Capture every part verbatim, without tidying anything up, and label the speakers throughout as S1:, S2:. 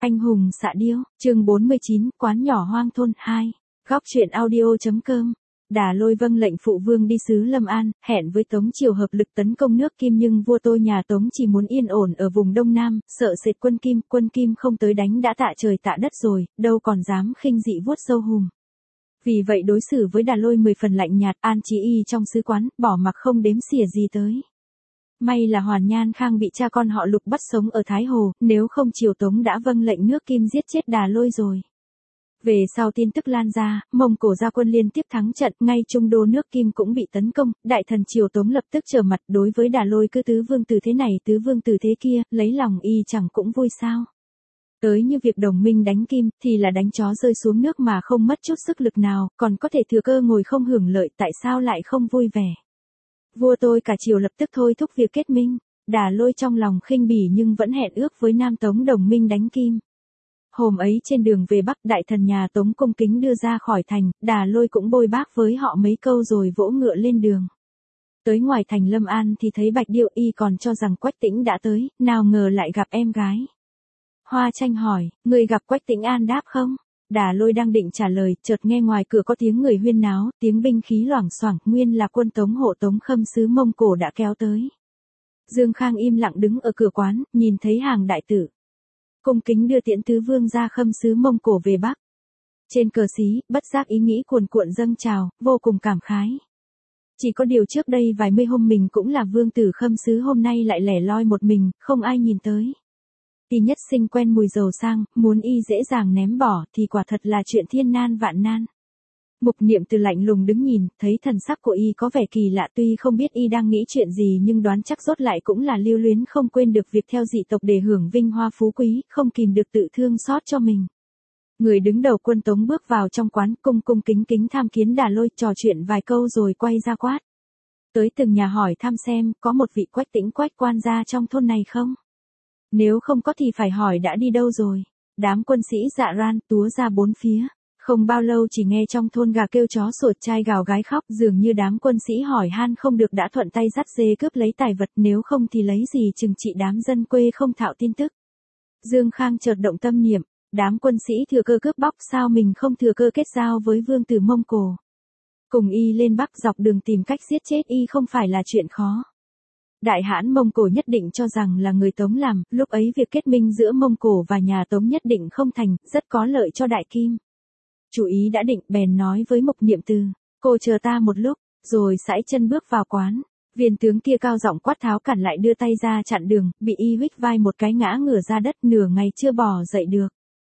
S1: Anh hùng xạ điêu, chương bốn mươi chín, quán nhỏ hoang thôn hai. Góc truyện audio.com. Đà Lôi vâng lệnh phụ vương đi xứ Lâm An, hẹn với Tống Triều hợp lực tấn công nước Kim, nhưng vua tôi nhà Tống chỉ muốn yên ổn ở vùng Đông Nam, sợ sệt quân Kim, quân Kim không tới đánh đã tạ trời tạ đất rồi, đâu còn dám khinh dị vuốt sâu hùm. Vì vậy đối xử với Đà Lôi mười phần lạnh nhạt, an trí y trong sứ quán, bỏ mặc không đếm xỉa gì tới. May là Hoàn Nhan Khang bị cha con họ Lục bắt sống ở Thái Hồ, nếu không Triều Tống đã vâng lệnh nước Kim giết chết Đà Lôi rồi. Về sau tin tức lan ra, Mông Cổ ra quân liên tiếp thắng trận, ngay trung đô nước Kim cũng bị tấn công, đại thần Triều Tống lập tức trở mặt đối với Đà Lôi cứ tứ vương tử thế này tứ vương tử thế kia, lấy lòng y chẳng cũng vui sao. Tới như việc đồng minh đánh Kim, thì là đánh chó rơi xuống nước mà không mất chút sức lực nào, còn có thể thừa cơ ngồi không hưởng lợi, tại sao lại không vui vẻ. Vua tôi cả triều lập tức thôi thúc việc kết minh, Đà Lôi trong lòng khinh bỉ nhưng vẫn hẹn ước với Nam Tống đồng minh đánh Kim. Hôm ấy trên đường về Bắc, đại thần nhà Tống cung kính đưa ra khỏi thành, Đà Lôi cũng bôi bác với họ mấy câu rồi vỗ ngựa lên đường. Tới ngoài thành Lâm An thì thấy Bạch Điệu, y còn cho rằng Quách Tĩnh đã tới, nào ngờ lại gặp em gái. Hoa Tranh hỏi, người gặp Quách Tĩnh An đáp không? Đà Lôi đang định trả lời, chợt nghe ngoài cửa có tiếng người huyên náo, tiếng binh khí loảng xoảng, nguyên là quân Tống hộ Tống Khâm sứ Mông Cổ đã kéo tới. Dương Khang im lặng đứng ở cửa quán, nhìn thấy hàng đại tử. Cung kính đưa tiễn tứ vương ra Khâm sứ Mông Cổ về Bắc. Trên cờ xí, bất giác ý nghĩ cuồn cuộn dâng trào, vô cùng cảm khái. Chỉ có điều trước đây vài mươi hôm mình cũng là vương tử Khâm sứ, hôm nay lại lẻ loi một mình, không ai nhìn tới. Y nhất sinh quen mùi dầu sang, muốn y dễ dàng ném bỏ thì quả thật là chuyện thiên nan vạn nan. Mục Niệm Từ lạnh lùng đứng nhìn, thấy thần sắc của y có vẻ kỳ lạ, tuy không biết y đang nghĩ chuyện gì nhưng đoán chắc rốt lại cũng là lưu luyến không quên được việc theo dị tộc để hưởng vinh hoa phú quý, không kìm được tự thương xót cho mình. Người đứng đầu quân Tống bước vào trong quán, cung cung kính kính tham kiến Đà Lôi, trò chuyện vài câu rồi quay ra quát. Tới từng nhà hỏi thăm xem, có một vị Quách Tĩnh Quách quan gia trong thôn này không? Nếu không có thì phải hỏi đã đi đâu rồi. Đám quân sĩ dạ ran túa ra bốn phía. Không bao lâu chỉ nghe trong thôn gà kêu chó sủa, trai gào gái khóc, dường như đám quân sĩ hỏi han không được đã thuận tay dắt dê cướp lấy tài vật, nếu không thì lấy gì trừng trị đám dân quê không thạo tin tức. Dương Khang chợt động tâm niệm, đám quân sĩ thừa cơ cướp bóc, sao mình không thừa cơ kết giao với vương tử Mông Cổ. Cùng y lên Bắc dọc đường tìm cách giết chết y không phải là chuyện khó. Đại hãn Mông Cổ nhất định cho rằng là người Tống làm, lúc ấy việc kết minh giữa Mông Cổ và nhà Tống nhất định không thành, rất có lợi cho Đại Kim. Chủ ý đã định, bèn nói với Mục Niệm Từ, cô chờ ta một lúc, rồi sải chân bước vào quán. Viên tướng kia cao giọng quát tháo cản lại, đưa tay ra chặn đường, bị y huých vai một cái ngã ngửa ra đất, nửa ngày chưa bò dậy được.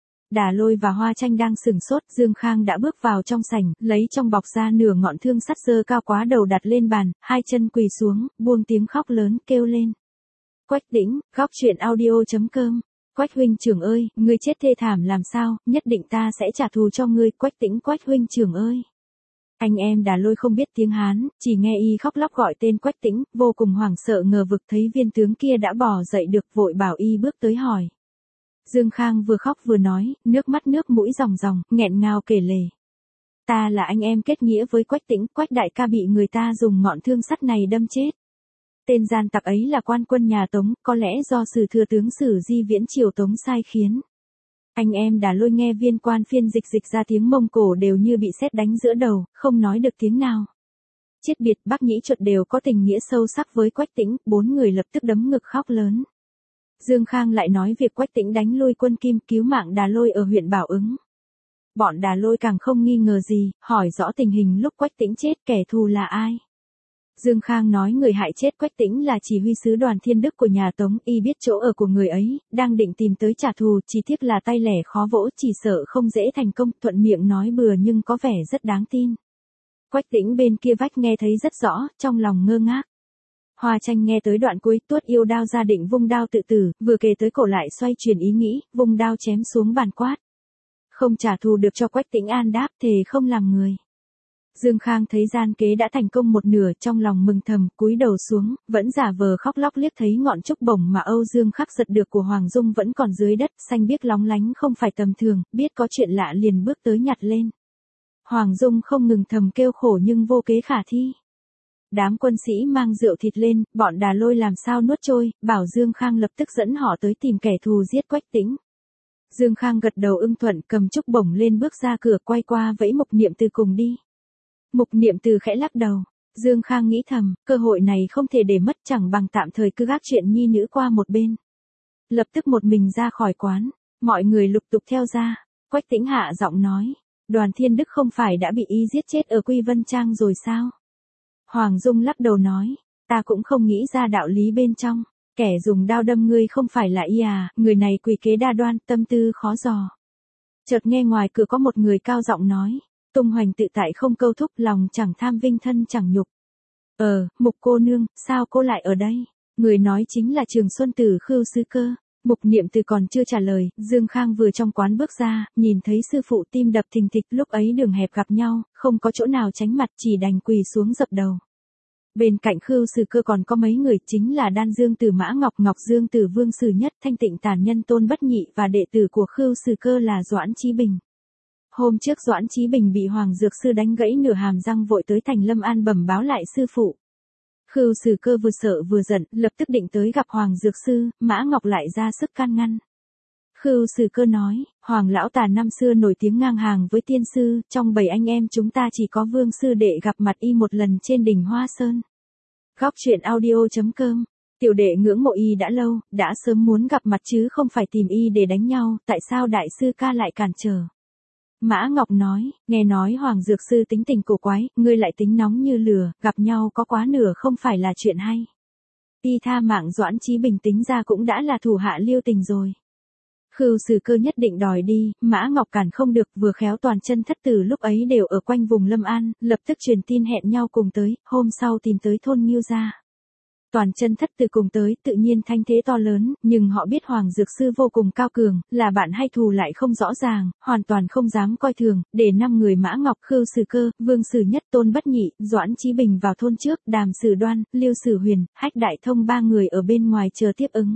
S1: Đà Lôi và Hoa Tranh đang sửng sốt, Dương Khang đã bước vào trong sảnh, lấy trong bọc ra nửa ngọn thương sắt giơ cao quá đầu đặt lên bàn, hai chân quỳ xuống, buông tiếng khóc lớn, kêu lên. Quách Tĩnh, góc truyện audio.com. Quách huynh trưởng ơi, ngươi chết thê thảm làm sao, nhất định ta sẽ trả thù cho ngươi. Quách Tĩnh, Quách huynh trưởng ơi. Anh em Đà Lôi không biết tiếng Hán, chỉ nghe y khóc lóc gọi tên Quách Tĩnh, vô cùng hoảng sợ ngờ vực, thấy viên tướng kia đã bò dậy được, vội bảo y bước tới hỏi. Dương Khang vừa khóc vừa nói, nước mắt nước mũi ròng ròng, nghẹn ngào kể lể. Ta là anh em kết nghĩa với Quách Tĩnh, Quách đại ca bị người ta dùng ngọn thương sắt này đâm chết. Tên gian tặc ấy là quan quân nhà Tống, có lẽ do sử thừa tướng Sử Di Viễn triều Tống sai khiến. Anh em Đà Lôi nghe viên quan phiên dịch dịch ra tiếng Mông Cổ đều như bị sét đánh giữa đầu, không nói được tiếng nào. Chiết Biệt, Bắc Nhĩ Chuột đều có tình nghĩa sâu sắc với Quách Tĩnh, bốn người lập tức đấm ngực khóc lớn. Dương Khang lại nói việc Quách Tĩnh đánh lui quân Kim, cứu mạng Đà Lôi ở huyện Bảo Ứng. Bọn Đà Lôi càng không nghi ngờ gì, hỏi rõ tình hình lúc Quách Tĩnh chết, kẻ thù là ai. Dương Khang nói người hại chết Quách Tĩnh là chỉ huy sứ Đoàn Thiên Đức của nhà Tống, y biết chỗ ở của người ấy, đang định tìm tới trả thù, chỉ tiếc là tay lẻ khó vỗ, chỉ sợ không dễ thành công, thuận miệng nói bừa nhưng có vẻ rất đáng tin. Quách Tĩnh bên kia vách nghe thấy rất rõ, trong lòng ngơ ngác. Hoa Tranh nghe tới đoạn cuối, tuốt yêu đao ra định vung đao tự tử, vừa kề tới cổ lại xoay chuyển ý nghĩ, vung đao chém xuống bàn quát. Không trả thù được cho Quách Tĩnh An đáp, thề không làm người. Dương Khang thấy gian kế đã thành công một nửa, trong lòng mừng thầm, cúi đầu xuống, vẫn giả vờ khóc lóc liếc thấy ngọn trúc bổng mà Âu Dương khắc giật được của Hoàng Dung vẫn còn dưới đất, xanh biếc lóng lánh không phải tầm thường, biết có chuyện lạ liền bước tới nhặt lên. Hoàng Dung không ngừng thầm kêu khổ nhưng vô kế khả thi. Đám quân sĩ mang rượu thịt lên, bọn Đà Lôi làm sao nuốt trôi, bảo Dương Khang lập tức dẫn họ tới tìm kẻ thù giết Quách Tĩnh. Dương Khang gật đầu ưng thuận, cầm trúc bổng lên bước ra cửa, quay qua vẫy Mục Niệm Từ cùng đi. Mục Niệm Từ khẽ lắc đầu. Dương Khang nghĩ thầm, cơ hội này không thể để mất, chẳng bằng tạm thời cứ gác chuyện nhi nữ qua một bên. Lập tức một mình ra khỏi quán, mọi người lục tục theo ra. Quách Tĩnh hạ giọng nói, Đoàn Thiên Đức không phải đã bị y giết chết ở Quy Vân Trang rồi sao? Hoàng Dung lắc đầu nói, ta cũng không nghĩ ra đạo lý bên trong. Kẻ dùng đao đâm ngươi không phải là y à, người này quỷ kế đa đoan, tâm tư khó dò. Chợt nghe ngoài cửa có một người cao giọng nói, tung hoành tự tại không câu thúc, lòng chẳng tham vinh thân chẳng nhục. Ờ, Mục cô nương, sao cô lại ở đây? Người nói chính là Trường Xuân Tử Khưu Sư Cơ. Mục Niệm Từ còn chưa trả lời, Dương Khang vừa trong quán bước ra, nhìn thấy sư phụ tim đập thình thịch, lúc ấy đường hẹp gặp nhau, không có chỗ nào tránh mặt, chỉ đành quỳ xuống dập đầu. Bên cạnh Khưu Sư Cơ còn có mấy người, chính là Đan Dương Tử Mã Ngọc, Ngọc Dương Tử Vương Sử Nhất, Thanh Tịnh Tản Nhân Tôn Bất Nhị và đệ tử của Khưu Sư Cơ là Doãn Chí Bình. Hôm trước Doãn Chí Bình bị Hoàng Dược Sư đánh gãy nửa hàm răng, vội tới thành Lâm An bẩm báo lại sư phụ. Khưu Sư Cơ vừa sợ vừa giận, lập tức định tới gặp Hoàng Dược Sư, Mã Ngọc lại ra sức can ngăn. Khưu Sư Cơ nói, Hoàng lão tà năm xưa nổi tiếng ngang hàng với tiên sư, trong bảy anh em chúng ta chỉ có Vương sư đệ gặp mặt y một lần trên đỉnh Hoa Sơn. Góc truyện audio chấm com. Tiểu đệ ngưỡng mộ y đã lâu, đã sớm muốn gặp mặt chứ không phải tìm y để đánh nhau, tại sao đại sư ca lại cản trở? Mã Ngọc nói, nghe nói Hoàng Dược Sư tính tình cổ quái, ngươi lại tính nóng như lửa, gặp nhau có quá nửa không phải là chuyện hay. Y tha mạng Doãn Chí Bình tính ra cũng đã là thủ hạ lưu tình rồi. Khưu Sư Cơ nhất định đòi đi, Mã Ngọc cản không được, vừa khéo Toàn Chân thất tử lúc ấy đều ở quanh vùng Lâm An, lập tức truyền tin hẹn nhau cùng tới, hôm sau tìm tới thôn Ngưu gia. Toàn Chân thất tử cùng tới, tự nhiên thanh thế to lớn, nhưng họ biết Hoàng Dược Sư vô cùng cao cường, là bạn hay thù lại không rõ ràng, hoàn toàn không dám coi thường, để năm người Mã Ngọc, Khưu Sư Cơ, Vương Sử Nhất, Tôn Bất Nhị, Doãn Chí Bình vào thôn trước, Đàm Sử Đoan, Lưu Sử Huyền, Hách Đại Thông ba người ở bên ngoài chờ tiếp ứng.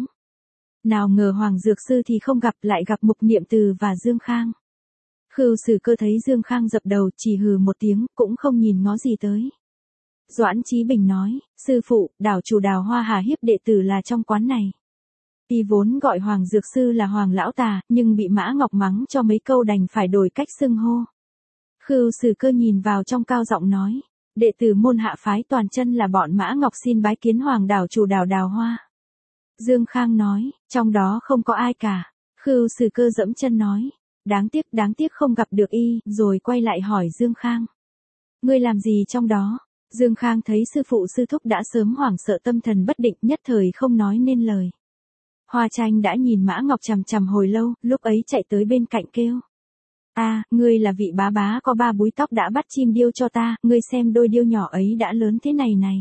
S1: Nào ngờ Hoàng Dược Sư thì không gặp, lại gặp Mục Niệm Từ và Dương Khang. Khưu Sư Cơ thấy Dương Khang dập đầu, chỉ hừ một tiếng, cũng không nhìn ngó gì tới. Doãn Chí Bình nói, sư phụ, đảo chủ Đào Hoa hà hiếp đệ tử là trong quán này. Y vốn gọi Hoàng Dược Sư là Hoàng lão tà, nhưng bị Mã Ngọc mắng cho mấy câu đành phải đổi cách xưng hô. Khưu Sư Cơ nhìn vào trong cao giọng nói, đệ tử môn hạ phái Toàn Chân là bọn Mã Ngọc xin bái kiến Hoàng đảo chủ Đào Đào Hoa. Dương Khang nói, trong đó không có ai cả. Khưu Sư Cơ dẫm chân nói, đáng tiếc, đáng tiếc không gặp được y, rồi quay lại hỏi Dương Khang. Ngươi làm gì trong đó? Dương Khang thấy sư phụ sư thúc đã sớm hoảng sợ tâm thần bất định, nhất thời không nói nên lời. Hoa Tranh đã nhìn Mã Ngọc chằm chằm hồi lâu, lúc ấy chạy tới bên cạnh kêu. À, ngươi là vị bá bá có ba búi tóc đã bắt chim điêu cho ta, ngươi xem đôi điêu nhỏ ấy đã lớn thế này này.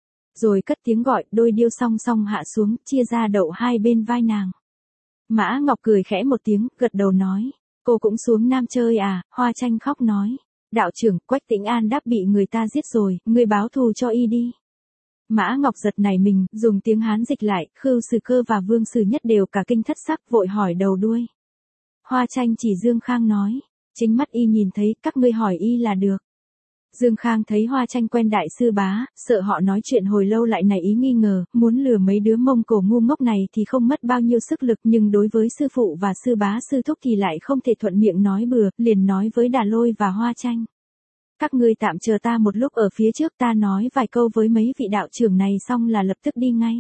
S1: Rồi cất tiếng gọi, đôi điêu song song hạ xuống, chia ra đậu hai bên vai nàng. Mã Ngọc cười khẽ một tiếng, gật đầu nói, cô cũng xuống Nam chơi à? Hoa Tranh khóc nói, đạo trưởng, Quách Tĩnh An đáp bị người ta giết rồi, ngươi báo thù cho y đi. Mã Ngọc giật nảy mình, dùng tiếng Hán dịch lại, Khưu Sư Cơ và Vương Sử Nhất đều cả kinh thất sắc, vội hỏi đầu đuôi. Hoa Tranh chỉ Dương Khang nói, chính mắt y nhìn thấy, các ngươi hỏi y là được. Dương Khang thấy Hoa Tranh quen đại sư bá, sợ họ nói chuyện hồi lâu lại nảy ý nghi ngờ, muốn lừa mấy đứa Mông Cổ ngu ngốc này thì không mất bao nhiêu sức lực, nhưng đối với sư phụ và sư bá sư thúc thì lại không thể thuận miệng nói bừa, liền nói với Đà Lôi và Hoa Tranh. Các ngươi tạm chờ ta một lúc ở phía trước, ta nói vài câu với mấy vị đạo trưởng này xong là lập tức đi ngay.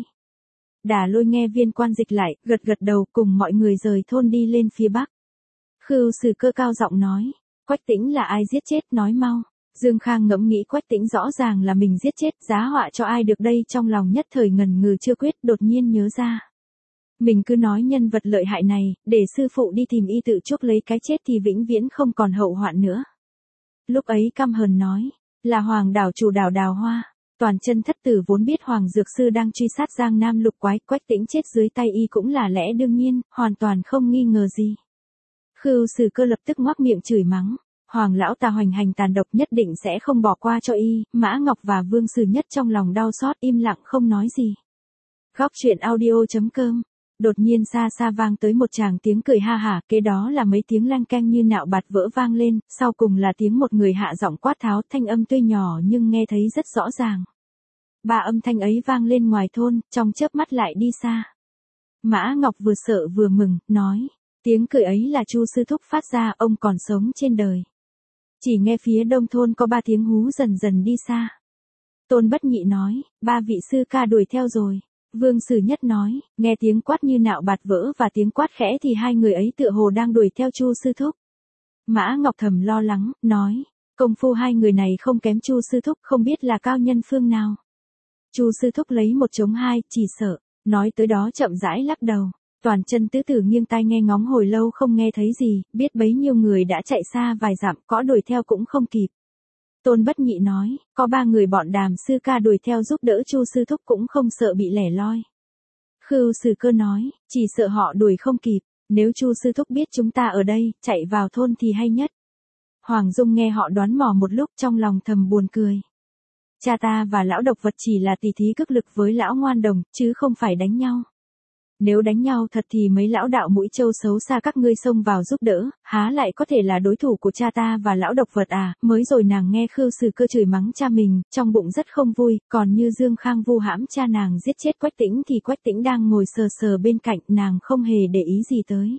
S1: Đà Lôi nghe viên quan dịch lại, gật gật đầu, cùng mọi người rời thôn đi lên phía bắc. Khưu Sư Cơ cao giọng nói, Quách Tĩnh là ai giết chết, nói mau. Dương Khang ngẫm nghĩ Quách Tĩnh rõ ràng là mình giết chết, giá họa cho ai được đây, trong lòng nhất thời ngần ngừ chưa quyết, đột nhiên nhớ ra. Mình cứ nói nhân vật lợi hại này, để sư phụ đi tìm y tự chuốc lấy cái chết thì vĩnh viễn không còn hậu hoạn nữa. Lúc ấy căm hờn nói, là Hoàng đảo chủ Đào Đào Hoa. Toàn Chân thất tử vốn biết Hoàng Dược Sư đang truy sát Giang Nam lục quái, Quách Tĩnh chết dưới tay y cũng là lẽ đương nhiên, hoàn toàn không nghi ngờ gì. Khưu Sư Cơ lập tức ngoác miệng chửi mắng. Hoàng lão tà hoành hành tàn độc, nhất định sẽ không bỏ qua cho y. Mã Ngọc và Vương Sử Nhất trong lòng đau xót, im lặng không nói gì. Góc truyện audio chấm com. Đột nhiên xa xa vang tới một tràng tiếng cười ha hả, kế đó là mấy tiếng leng keng như nạo bạt vỡ vang lên, sau cùng là tiếng một người hạ giọng quát tháo, thanh âm tuy nhỏ nhưng nghe thấy rất rõ ràng. Ba âm thanh ấy vang lên ngoài thôn, trong chớp mắt lại đi xa. Mã Ngọc vừa sợ vừa mừng, nói, Tiếng cười ấy là Chu sư thúc phát ra, ông còn sống trên đời. Chỉ nghe phía đông thôn có ba tiếng hú dần dần đi xa. Tôn Bất Nhị nói, ba vị sư ca đuổi theo rồi. Vương Sử Nhất nói, nghe tiếng quát như nạo bạt vỡ và tiếng quát khẽ thì hai người ấy tựa hồ đang đuổi theo Chu sư thúc. Mã Ngọc thầm lo lắng, nói, công phu hai người này không kém Chu sư thúc, không biết là cao nhân phương nào. Chu sư thúc lấy một chống hai, chỉ sợ, nói tới đó chậm rãi lắc đầu. Toàn chân tứ tử nghiêng tai nghe ngóng hồi lâu không nghe thấy gì, biết bấy nhiêu người đã chạy xa vài dặm, có đuổi theo cũng không kịp. Tôn Bất Nhị nói, có ba người bọn Đàm sư ca đuổi theo giúp đỡ Chu sư thúc cũng không sợ bị lẻ loi. Khưu Sử Cơ nói, chỉ sợ họ đuổi không kịp, nếu Chu sư thúc biết chúng ta ở đây, chạy vào thôn thì hay nhất. Hoàng Dung nghe họ đoán mò một lúc trong lòng thầm buồn cười. Cha ta và lão độc vật chỉ là tỷ thí cực lực với lão ngoan đồng, chứ không phải đánh nhau. Nếu đánh nhau thật thì mấy lão đạo mũi trâu xấu xa các ngươi xông vào giúp đỡ, há lại có thể là đối thủ của cha ta và lão độc vật à. Mới rồi nàng nghe Khưu Sử Cơ chửi mắng cha mình, trong bụng rất không vui, còn như Dương Khang vu hãm cha nàng giết chết Quách Tĩnh thì Quách Tĩnh đang ngồi sờ sờ bên cạnh, nàng không hề để ý gì tới.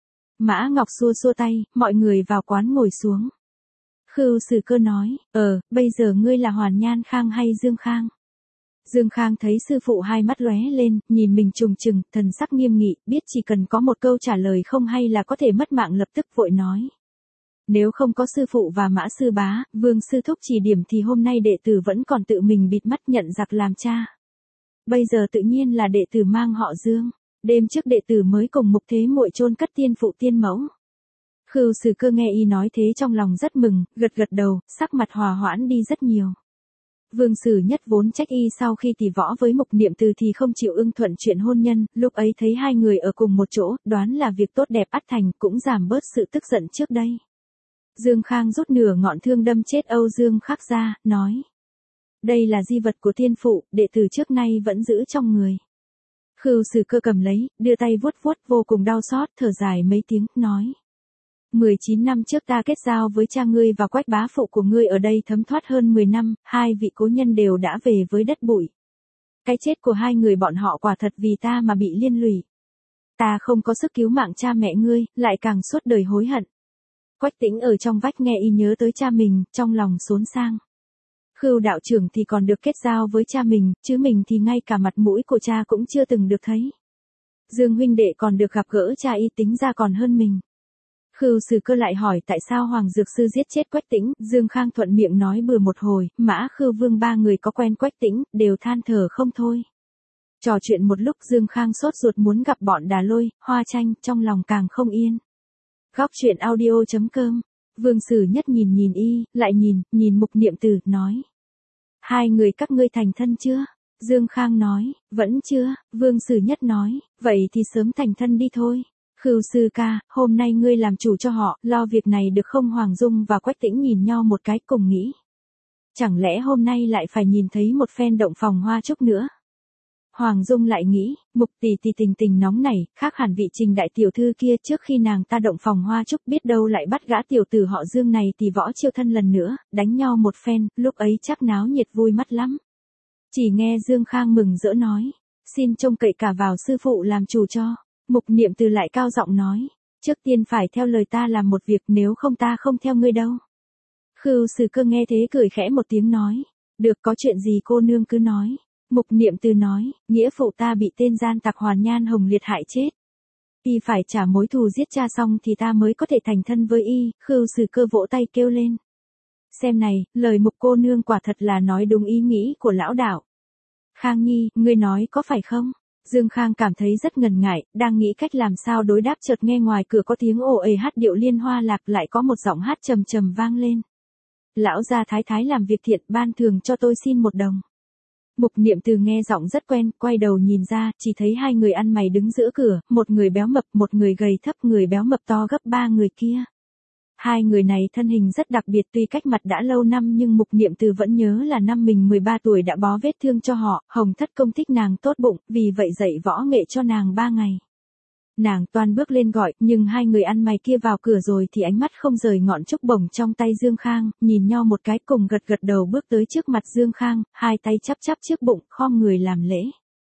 S1: Mã Ngọc xua xua tay, mọi người vào quán ngồi xuống. Khưu Sử Cơ nói, ờ, bây giờ ngươi là Hoàn Nhan Khang hay Dương Khang? Dương Khang thấy sư phụ hai mắt lóe lên, nhìn mình trùng trừng, thần sắc nghiêm nghị, biết chỉ cần có một câu trả lời không hay là có thể mất mạng, lập tức vội nói. Nếu không có sư phụ và Mã sư bá, Vương sư thúc chỉ điểm thì hôm nay đệ tử vẫn còn tự mình bịt mắt nhận giặc làm cha. Bây giờ tự nhiên là đệ tử mang họ Dương, đêm trước đệ tử mới cùng Mục Thế Muội chôn cất tiên phụ tiên mẫu. Khưu Sử Cơ nghe y nói thế trong lòng rất mừng, gật gật đầu, sắc mặt hòa hoãn đi rất nhiều. Vương Sử Nhất vốn trách y sau khi tỷ võ với Mục Niệm Từ thì không chịu ưng thuận chuyện hôn nhân, lúc ấy thấy hai người ở cùng một chỗ, đoán là việc tốt đẹp ắt thành, cũng giảm bớt sự tức giận trước đây. Dương Khang rút nửa ngọn thương đâm chết Âu Dương Khắc ra, nói. Đây là di vật của tiên phụ, đệ tử trước nay vẫn giữ trong người. Khưu Sử Cơ cầm lấy, đưa tay vuốt vuốt vô cùng đau xót, thở dài mấy tiếng, nói. mười chín năm trước ta kết giao với cha ngươi và Quách bá phụ của ngươi ở đây thấm thoát hơn mười năm, hai vị cố nhân đều đã về với đất bụi. Cái chết của hai người bọn họ quả thật vì ta mà bị liên lụy. Ta không có sức cứu mạng cha mẹ ngươi, lại càng suốt đời hối hận. Quách Tĩnh ở trong vách nghe y nhớ tới cha mình, trong lòng xốn sang. Khưu đạo trưởng thì còn được kết giao với cha mình, chứ mình thì ngay cả mặt mũi của cha cũng chưa từng được thấy. Dương huynh đệ còn được gặp gỡ cha y tính ra còn hơn mình. Khưu Sử Cơ lại hỏi tại sao Hoàng Dược Sư giết chết Quách Tĩnh, Dương Khang thuận miệng nói bừa một hồi, Mã Khưu Vương ba người có quen Quách Tĩnh, đều than thở không thôi. Trò chuyện một lúc Dương Khang sốt ruột muốn gặp bọn Đà Lôi, Hoa Tranh, trong lòng càng không yên. Góc truyện audio chấm com, Vương Sử Nhất nhìn nhìn y, lại nhìn, nhìn Mục Niệm Từ, nói. Hai người các ngươi thành thân chưa? Dương Khang nói, vẫn chưa, Vương Sử Nhất nói, vậy thì sớm thành thân đi thôi. Khưu sư ca, hôm nay ngươi làm chủ cho họ, lo việc này được không? Hoàng Dung và Quách Tĩnh nhìn nhau một cái cùng nghĩ. Chẳng lẽ hôm nay lại phải nhìn thấy một phen động phòng hoa trúc nữa? Hoàng Dung lại nghĩ, Mục tỷ tỷ tình tình nóng nảy, khác hẳn vị Trình đại tiểu thư kia, trước khi nàng ta động phòng hoa trúc biết đâu lại bắt gã tiểu tử họ Dương này thì võ chiêu thân lần nữa, đánh nhau một phen, lúc ấy chắc náo nhiệt vui mắt lắm. Chỉ nghe Dương Khang mừng rỡ nói, xin trông cậy cả vào sư phụ làm chủ cho. Mục Niệm Từ lại cao giọng nói, trước tiên phải theo lời ta làm một việc, nếu không ta không theo ngươi đâu. Khưu Sử Cơ nghe thế cười khẽ một tiếng nói, được, có chuyện gì cô nương cứ nói. Mục Niệm Từ nói, nghĩa phụ ta bị tên gian tặc Hoàn Nhan Hồng Liệt hại chết. Y phải trả mối thù giết cha xong thì ta mới có thể thành thân với y. Khưu Sử Cơ vỗ tay kêu lên. Xem này, lời Mục cô nương quả thật là nói đúng ý nghĩ của lão đạo. Khang Nhi, ngươi nói có phải không? Dương Khang cảm thấy rất ngần ngại, đang nghĩ cách làm sao đối đáp, chợt nghe ngoài cửa có tiếng ồ ề hát điệu liên hoa lạc, lại có một giọng hát trầm trầm vang lên. Lão gia thái thái làm việc thiện, ban thường cho tôi xin một đồng. Mục Niệm Từ nghe giọng rất quen, quay đầu nhìn ra, chỉ thấy hai người ăn mày đứng giữa cửa, một người béo mập, một người gầy thấp, người béo mập to gấp ba người kia. Hai người này thân hình rất đặc biệt, tuy cách mặt đã lâu năm nhưng Mục Niệm Từ vẫn nhớ là năm mình mười ba tuổi đã bó vết thương cho họ. Hồng Thất Công thích nàng tốt bụng, vì vậy dạy võ nghệ cho nàng ba ngày. Nàng toan bước lên gọi, nhưng hai người ăn mày kia vào cửa rồi thì ánh mắt không rời ngọn trúc bổng trong tay Dương Khang, nhìn nhau một cái cùng gật gật đầu bước tới trước mặt Dương Khang, hai tay chắp chắp trước bụng, khom người làm lễ.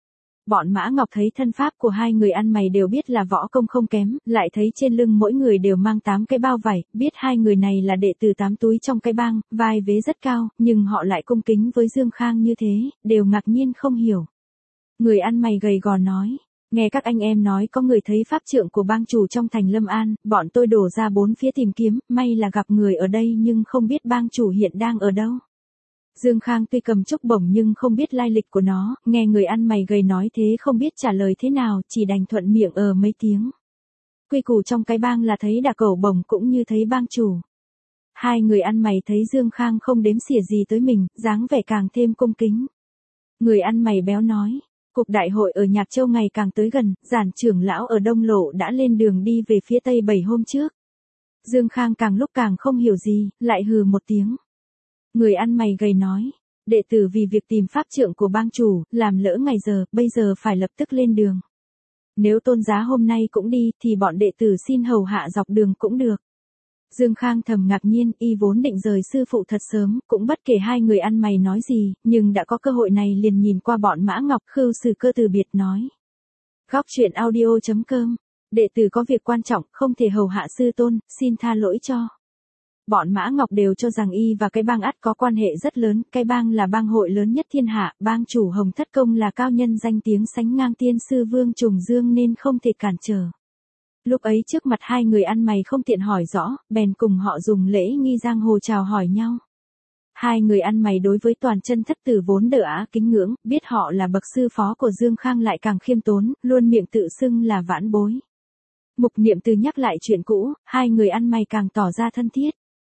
S1: Bọn Mã Ngọc thấy thân pháp của hai người ăn mày đều biết là võ công không kém, lại thấy trên lưng mỗi người đều mang tám cái bao vải, biết hai người này là đệ tử tám túi trong cái bang, vai vế rất cao, nhưng họ lại cung kính với Dương Khang như thế, đều ngạc nhiên không hiểu. Người ăn mày gầy gò nói, nghe các anh em nói có người thấy pháp trượng của bang chủ trong thành Lâm An, bọn tôi đổ ra bốn phía tìm kiếm, may là gặp người ở đây nhưng không biết bang chủ hiện đang ở đâu. Dương Khang tuy cầm trúc bổng nhưng không biết lai lịch của nó, nghe người ăn mày gầy nói thế không biết trả lời thế nào, chỉ đành thuận miệng ờ mấy tiếng. Quy củ trong cái bang là thấy đả cẩu bổng cũng như thấy bang chủ. Hai người ăn mày thấy Dương Khang không đếm xỉa gì tới mình, dáng vẻ càng thêm cung kính. Người ăn mày béo nói, cuộc đại hội ở Nhạc Châu ngày càng tới gần, giản trưởng lão ở Đông Lộ đã lên đường đi về phía tây bảy hôm trước. Dương Khang càng lúc càng không hiểu gì, lại hừ một tiếng. Người ăn mày gầy nói, đệ tử vì việc tìm pháp trượng của bang chủ, làm lỡ ngày giờ, bây giờ phải lập tức lên đường. Nếu tôn giá hôm nay cũng đi, thì bọn đệ tử xin hầu hạ dọc đường cũng được. Dương Khang thầm ngạc nhiên, y vốn định rời sư phụ thật sớm, cũng bất kể hai người ăn mày nói gì, nhưng đã có cơ hội này liền nhìn qua bọn Mã Ngọc. Khưu Sử Cơ từ biệt nói. Góc truyện audio chấm com, đệ tử có việc quan trọng, không thể hầu hạ sư tôn, xin tha lỗi cho. Bọn Mã Ngọc đều cho rằng y và cái bang ắt có quan hệ rất lớn, cái bang là bang hội lớn nhất thiên hạ, bang chủ Hồng Thất Công là cao nhân danh tiếng sánh ngang tiên sư Vương Trùng Dương nên không thể cản trở. Lúc ấy trước mặt hai người ăn mày không tiện hỏi rõ, bèn cùng họ dùng lễ nghi giang hồ chào hỏi nhau. Hai người ăn mày đối với toàn chân thất tử vốn đỡ á kính ngưỡng, biết họ là bậc sư phó của Dương Khang lại càng khiêm tốn, luôn miệng tự xưng là vãn bối. Mục Niệm Từ nhắc lại chuyện cũ, hai người ăn mày càng tỏ ra thân thiết.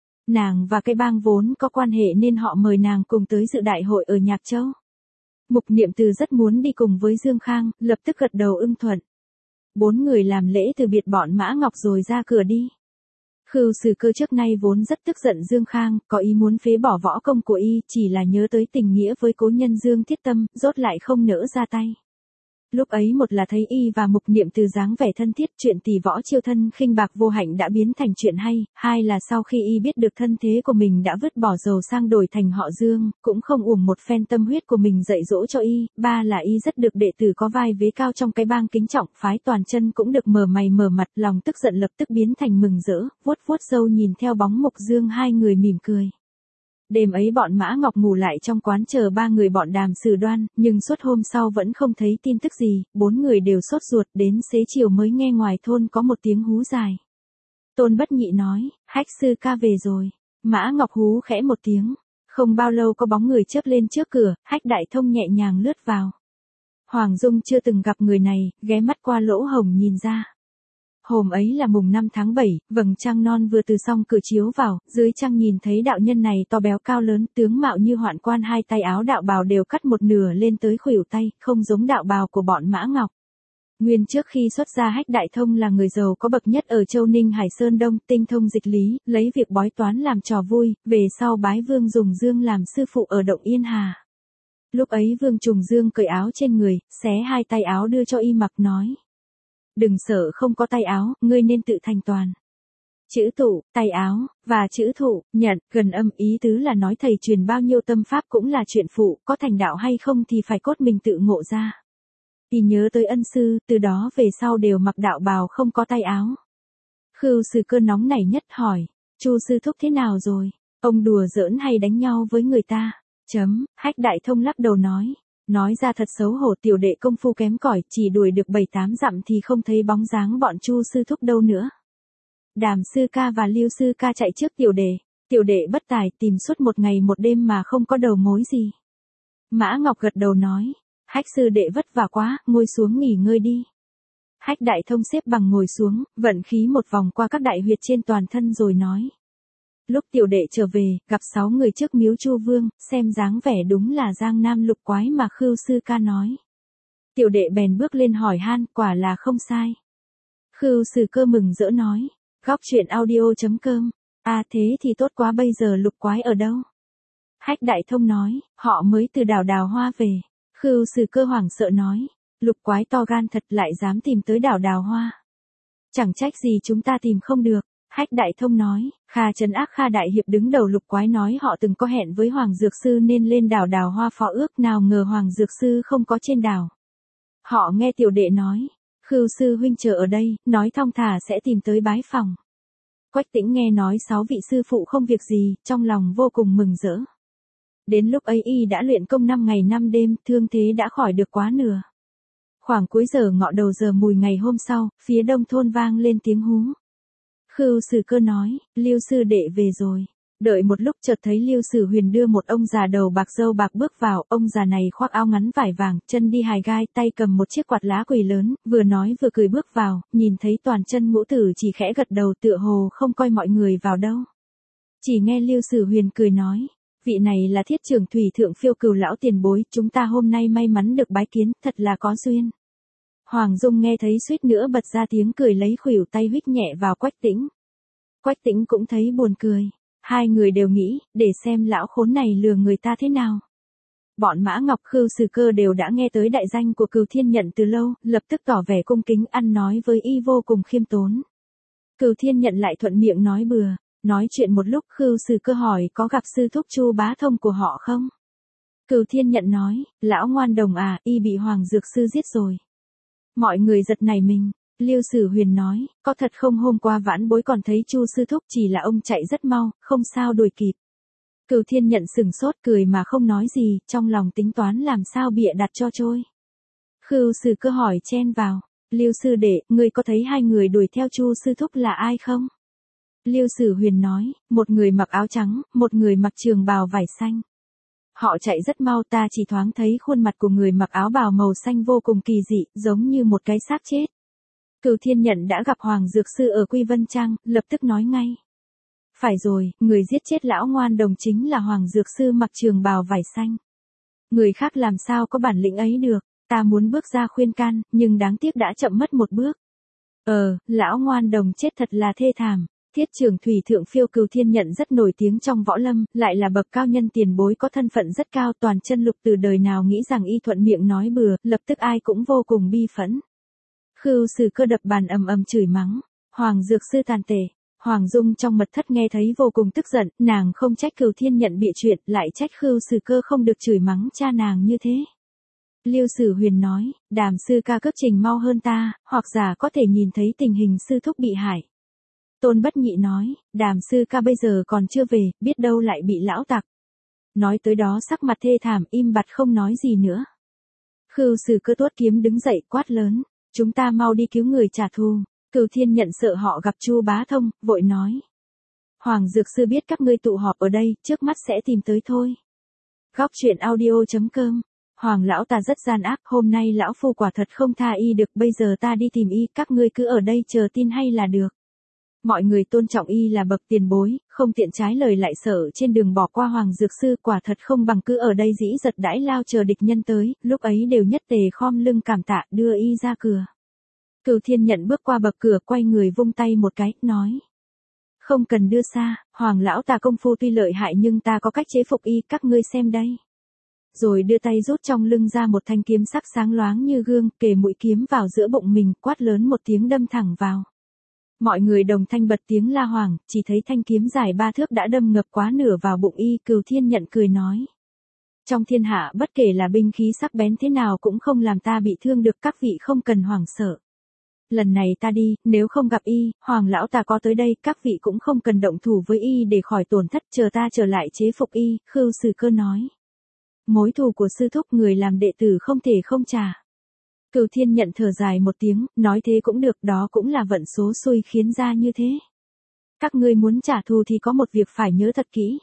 S1: Nàng và cái bang vốn có quan hệ nên họ mời nàng cùng tới dự đại hội ở Nhạc Châu. Mục Niệm Từ rất muốn đi cùng với Dương Khang, lập tức gật đầu ưng thuận. Bốn người làm lễ từ biệt bọn Mã Ngọc rồi ra cửa đi. Khưu Sử Cơ trước nay vốn rất tức giận Dương Khang, có ý muốn phế bỏ võ công của y, chỉ là nhớ tới tình nghĩa với cố nhân Dương Thiết Tâm, rốt lại không nỡ ra tay. Lúc ấy một là thấy y và Mục Niệm Từ dáng vẻ thân thiết, chuyện tỷ võ chiêu thân khinh bạc vô hạnh đã biến thành chuyện hay, hai là sau khi y biết được thân thế của mình đã vứt bỏ dầu sang đổi thành họ Dương, cũng không uổng một phen tâm huyết của mình dạy dỗ cho y, ba là y rất được đệ tử có vai vế cao trong cái bang kính trọng, phái toàn chân cũng được mở mày mở mặt, lòng tức giận lập tức biến thành mừng rỡ, vuốt vuốt râu nhìn theo bóng Mục Dương hai người mỉm cười. Đêm ấy bọn Mã Ngọc ngủ lại trong quán chờ ba người bọn Đàm Sử Đoan, nhưng suốt hôm sau vẫn không thấy tin tức gì, bốn người đều sốt ruột, đến xế chiều mới nghe ngoài thôn có một tiếng hú dài. Tôn Bất Nhị nói, Hách sư ca về rồi. Mã Ngọc hú khẽ một tiếng, không bao lâu có bóng người chớp lên trước cửa, Hách Đại Thông nhẹ nhàng lướt vào. Hoàng Dung chưa từng gặp người này, ghé mắt qua lỗ hổng nhìn ra. Hôm ấy là mùng năm tháng bảy, vầng trăng non vừa từ xong cửa chiếu vào, dưới trăng nhìn thấy đạo nhân này to béo cao lớn, tướng mạo như hoạn quan, hai tay áo đạo bào đều cắt một nửa lên tới khuỷu tay, không giống đạo bào của bọn Mã Ngọc. Nguyên trước khi xuất gia Hách Đại Thông là người giàu có bậc nhất ở Châu Ninh Hải Sơn Đông, tinh thông dịch lý, lấy việc bói toán làm trò vui, về sau bái Vương Trùng Dương làm sư phụ ở Động Yên Hà. Lúc ấy Vương Trùng Dương cởi áo trên người, xé hai tay áo đưa cho y mặc nói. Đừng sợ không có tay áo, ngươi nên tự thành toàn. Chữ tụ, tay áo, và chữ thụ, nhận, gần âm ý tứ là nói thầy truyền bao nhiêu tâm pháp cũng là chuyện phụ, có thành đạo hay không thì phải cốt mình tự ngộ ra. Y nhớ tới ân sư, từ đó về sau đều mặc đạo bào không có tay áo. Khưu Sử Cơ nóng nảy nhất hỏi, Chu sư thúc thế nào rồi? Ông đùa giỡn hay đánh nhau với người ta? Chấm, Hách Đại Thông lắc đầu nói. Nói ra thật xấu hổ, tiểu đệ công phu kém cỏi, chỉ đuổi được bảy tám dặm thì không thấy bóng dáng bọn Chu sư thúc đâu nữa. Đàm sư ca và Lưu sư ca chạy trước tiểu đệ, tiểu đệ bất tài tìm suốt một ngày một đêm mà không có đầu mối gì. Mã Ngọc gật đầu nói, Hách sư đệ vất vả quá, ngồi xuống nghỉ ngơi đi. Hách Đại Thông xếp bằng ngồi xuống, vận khí một vòng qua các đại huyệt trên toàn thân rồi nói. Lúc tiểu đệ trở về, gặp sáu người trước miếu Chu Vương, xem dáng vẻ đúng là Giang Nam lục quái mà Khưu sư ca nói. Tiểu đệ bèn bước lên hỏi han, quả là không sai. Khưu Sử Cơ mừng rỡ nói, góc truyện audio chấm com, à thế thì tốt quá, bây giờ lục quái ở đâu? Hách Đại Thông nói, họ mới từ đảo Đào Hoa về. Khưu Sử Cơ hoảng sợ nói, lục quái to gan thật lại dám tìm tới đảo Đào Hoa. Chẳng trách gì chúng ta tìm không được. Hách Đại Thông nói, Kha Trấn Ác Kha Đại Hiệp đứng đầu lục quái nói họ từng có hẹn với Hoàng Dược Sư nên lên đảo Đào Hoa phó ước, nào ngờ Hoàng Dược Sư không có trên đảo. Họ nghe tiểu đệ nói, Khưu sư huynh chờ ở đây, nói thong thả sẽ tìm tới bái phòng. Quách Tĩnh nghe nói sáu vị sư phụ không việc gì, trong lòng vô cùng mừng rỡ. Đến lúc ấy y đã luyện công năm ngày năm đêm, thương thế đã khỏi được quá nửa. Khoảng cuối giờ ngọ đầu giờ mùi ngày hôm sau, phía đông thôn vang lên tiếng hú. Khưu Sử Cơ nói, Lưu sư đệ về rồi. Đợi một lúc chợt thấy Lưu Sử Huyền đưa một ông già đầu bạc râu bạc bước vào, ông già này khoác áo ngắn vải vàng, chân đi hài gai, tay cầm một chiếc quạt lá quỳ lớn, vừa nói vừa cười bước vào, nhìn thấy toàn chân ngũ tử chỉ khẽ gật đầu tựa hồ không coi mọi người vào đâu. Chỉ nghe Lưu Sử Huyền cười nói, vị này là Thiết Trưởng Thủy Thượng Phiêu Cừu lão tiền bối, chúng ta hôm nay may mắn được bái kiến, thật là có duyên. Hoàng Dung nghe thấy suýt nữa bật ra tiếng cười lấy khuỷu tay huých nhẹ vào Quách Tĩnh. Quách Tĩnh cũng thấy buồn cười. Hai người đều nghĩ, để xem lão khốn này lừa người ta thế nào. Bọn Mã Ngọc Khưu Sử Cơ đều đã nghe tới đại danh của Cừu Thiên Nhận từ lâu, lập tức tỏ vẻ cung kính ăn nói với y vô cùng khiêm tốn. Cừu Thiên Nhận lại thuận miệng nói bừa, nói chuyện một lúc Khưu Sử Cơ hỏi có gặp sư thúc Chu Bá Thông của họ không? Cừu Thiên Nhận nói, lão ngoan đồng à, y bị Hoàng Dược Sư giết rồi. Mọi người giật nảy mình. Lưu Sử Huyền nói, có thật không hôm qua vãn bối còn thấy Chu sư thúc chỉ là ông chạy rất mau, không sao đuổi kịp. Cừu Thiên Nhận sừng sốt cười mà không nói gì, trong lòng tính toán làm sao bịa đặt cho trôi. Khưu Sử Cơ hỏi chen vào, Lưu sư đệ, ngươi có thấy hai người đuổi theo Chu sư thúc là ai không? Lưu Sử Huyền nói, một người mặc áo trắng, một người mặc trường bào vải xanh. Họ chạy rất mau, ta chỉ thoáng thấy khuôn mặt của người mặc áo bào màu xanh vô cùng kỳ dị, giống như một cái xác chết. Cừu Thiên Nhận đã gặp Hoàng Dược Sư ở Quy Vân Trang, lập tức nói ngay. Phải rồi, người giết chết lão ngoan đồng chính là Hoàng Dược Sư mặc trường bào vải xanh. Người khác làm sao có bản lĩnh ấy được, ta muốn bước ra khuyên can, nhưng đáng tiếc đã chậm mất một bước. Ờ, lão ngoan đồng chết thật là thê thảm. Thiết Trưởng Thủy Thượng Phiêu Cừu Thiên Nhận rất nổi tiếng trong võ lâm, lại là bậc cao nhân tiền bối có thân phận rất cao, toàn chân lục từ đời nào nghĩ rằng y thuận miệng nói bừa, lập tức ai cũng vô cùng bi phẫn. Khưu Sử Cơ đập bàn ầm ầm chửi mắng, Hoàng Dược Sư tàn tệ. Hoàng Dung trong mật thất nghe thấy vô cùng tức giận, nàng không trách Cừu Thiên Nhận bịa chuyện, lại trách Khưu Sử Cơ không được chửi mắng cha nàng như thế. Lưu Sử Huyền nói, Đàm sư ca cước trình mau hơn ta, hoặc giả có thể nhìn thấy tình hình sư thúc bị hại. Tôn Bất Nhị nói, Đàm sư ca bây giờ còn chưa về, biết đâu lại bị lão tặc. Nói tới đó sắc mặt thê thảm im bặt không nói gì nữa. Khưu Sử Cơ tuốt kiếm đứng dậy quát lớn, chúng ta mau đi cứu người trả thù. Cừu Thiên Nhận sợ họ gặp Chu Bá Thông, vội nói. Hoàng Dược Sư biết các ngươi tụ họp ở đây, trước mắt sẽ tìm tới thôi. Góc truyện audio chấm com. Hoàng lão ta rất gian ác, hôm nay lão phu quả thật không tha y được, bây giờ ta đi tìm y, các ngươi cứ ở đây chờ tin hay là được. Mọi người tôn trọng y là bậc tiền bối, không tiện trái lời lại sợ trên đường bỏ qua Hoàng Dược Sư, quả thật không bằng cứ ở đây dĩ giật đãi lao chờ địch nhân tới, lúc ấy đều nhất tề khom lưng cảm tạ đưa y ra cửa. Cừu Thiên Nhận bước qua bậc cửa quay người vung tay một cái, nói. Không cần đưa xa, Hoàng lão ta công phu tuy lợi hại nhưng ta có cách chế phục y, các ngươi xem đây. Rồi đưa tay rút trong lưng ra một thanh kiếm sắc sáng loáng như gương, kề mũi kiếm vào giữa bụng mình, quát lớn một tiếng đâm thẳng vào. Mọi người đồng thanh bật tiếng la hoảng, chỉ thấy thanh kiếm dài ba thước đã đâm ngập quá nửa vào bụng y, Cừu Thiên Nhận cười nói. Trong thiên hạ bất kể là binh khí sắc bén thế nào cũng không làm ta bị thương được, các vị không cần hoảng sợ. Lần này ta đi, nếu không gặp y, Hoàng lão ta có tới đây, các vị cũng không cần động thủ với y để khỏi tổn thất, chờ ta trở lại chế phục y, Khưu Sử Cơ nói. Mối thù của sư thúc người làm đệ tử không thể không trả. Cừu Thiên Nhận thở dài một tiếng, nói thế cũng được, đó cũng là vận số xui khiến ra như thế. Các ngươi muốn trả thù thì có một việc phải nhớ thật kỹ.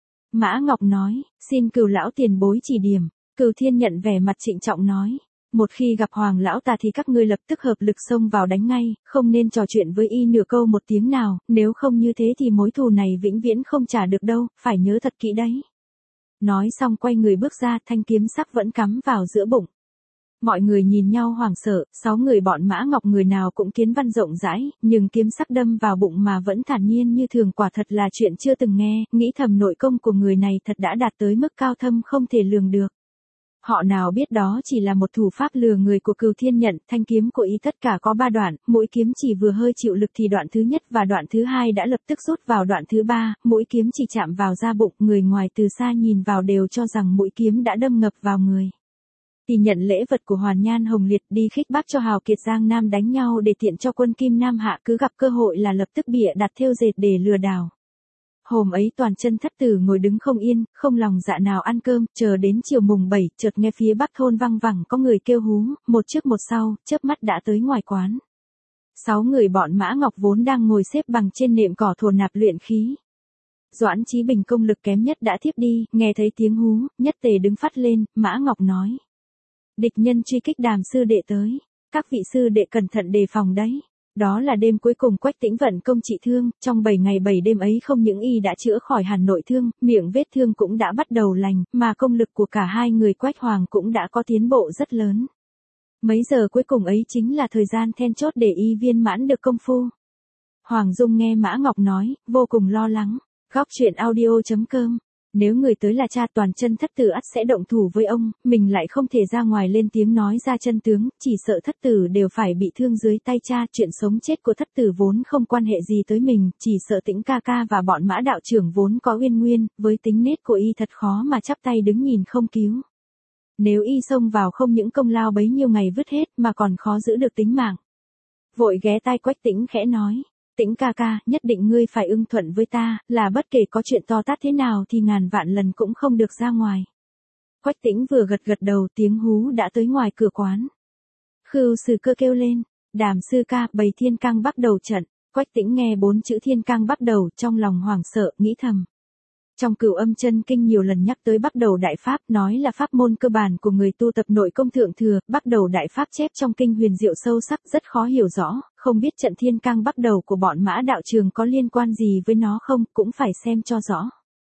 S1: Mã Ngọc nói, xin Cừu lão tiền bối chỉ điểm. Cừu Thiên Nhận vẻ mặt trịnh trọng nói. Một khi gặp Hoàng lão ta thì các ngươi lập tức hợp lực xông vào đánh ngay, không nên trò chuyện với y nửa câu một tiếng nào, nếu không như thế thì mối thù này vĩnh viễn không trả được đâu, phải nhớ thật kỹ đấy. Nói xong quay người bước ra, thanh kiếm sắc vẫn cắm vào giữa bụng. Mọi người nhìn nhau hoảng sợ, sáu người bọn Mã Ngọc người nào cũng kiến văn rộng rãi, nhưng kiếm sắc đâm vào bụng mà vẫn thản nhiên như thường, quả thật là chuyện chưa từng nghe, nghĩ thầm nội công của người này thật đã đạt tới mức cao thâm không thể lường được. Họ nào biết đó chỉ là một thủ pháp lừa người của Cừu Thiên Nhận, thanh kiếm của ý tất cả có ba đoạn, mũi kiếm chỉ vừa hơi chịu lực thì đoạn thứ nhất và đoạn thứ hai đã lập tức rút vào đoạn thứ ba, mũi kiếm chỉ chạm vào da bụng, người ngoài từ xa nhìn vào đều cho rằng mũi kiếm đã đâm ngập vào người. thì nhận lễ vật của Hoàn Nhan Hồng Liệt đi khích bác cho Hào Kiệt Giang Nam đánh nhau để tiện cho quân Kim Nam Hạ cứ gặp cơ hội là lập tức bịa đặt thêu dệt để lừa đảo. Hôm ấy Toàn Chân thất tử ngồi đứng không yên, không lòng dạ nào ăn cơm, chờ đến chiều mùng bảy, chợt nghe phía bắc thôn văng vẳng có người kêu hú, một trước một sau, chớp mắt đã tới ngoài quán. Sáu người bọn Mã Ngọc vốn đang ngồi xếp bằng trên nệm cỏ thổ nạp luyện khí. Doãn Chí Bình công lực kém nhất đã thiếp đi, nghe thấy tiếng hú, nhất tề đứng phát lên, Mã Ngọc nói. Địch nhân truy kích Đàm sư đệ tới, các vị sư đệ cẩn thận đề phòng đấy. Đó là đêm cuối cùng Quách Tĩnh vận công trị thương, trong bảy ngày bảy đêm ấy không những y đã chữa khỏi hẳn nội thương, miệng vết thương cũng đã bắt đầu lành, mà công lực của cả hai người Quách Hoàng cũng đã có tiến bộ rất lớn. Mấy giờ cuối cùng ấy chính là thời gian then chốt để y viên mãn được công phu. Hoàng Dung nghe Mã Ngọc nói, vô cùng lo lắng. Góc truyện audio chấm com. Nếu người tới là cha Toàn Chân thất tử ắt sẽ động thủ với ông, mình lại không thể ra ngoài lên tiếng nói ra chân tướng, chỉ sợ thất tử đều phải bị thương dưới tay cha. Chuyện sống chết của thất tử vốn không quan hệ gì tới mình, chỉ sợ Tĩnh ca ca và bọn Mã đạo trưởng vốn có uyên nguyên, với tính nết của y thật khó mà chắp tay đứng nhìn không cứu. Nếu y xông vào không những công lao bấy nhiêu ngày vứt hết mà còn khó giữ được tính mạng. Vội ghé tai Quách Tĩnh khẽ nói. Tĩnh ca ca, nhất định ngươi phải ưng thuận với ta, là bất kể có chuyện to tát thế nào thì ngàn vạn lần cũng không được ra ngoài. Quách Tĩnh vừa gật gật đầu, tiếng hú đã tới ngoài cửa quán. Khưu Sử Cơ kêu lên, Đàm sư ca, bày thiên cang bắt đầu trận. Quách Tĩnh nghe bốn chữ thiên cang bắt đầu, trong lòng hoảng sợ, nghĩ thầm. Trong Cửu Âm Chân Kinh nhiều lần nhắc tới Bắc Đầu Đại Pháp, nói là pháp môn cơ bản của người tu tập nội công thượng thừa. Bắc Đầu Đại Pháp chép trong kinh huyền diệu sâu sắc, rất khó hiểu rõ, không biết trận thiên cang Bắc Đầu của bọn Mã đạo trường có liên quan gì với nó không, cũng phải xem cho rõ.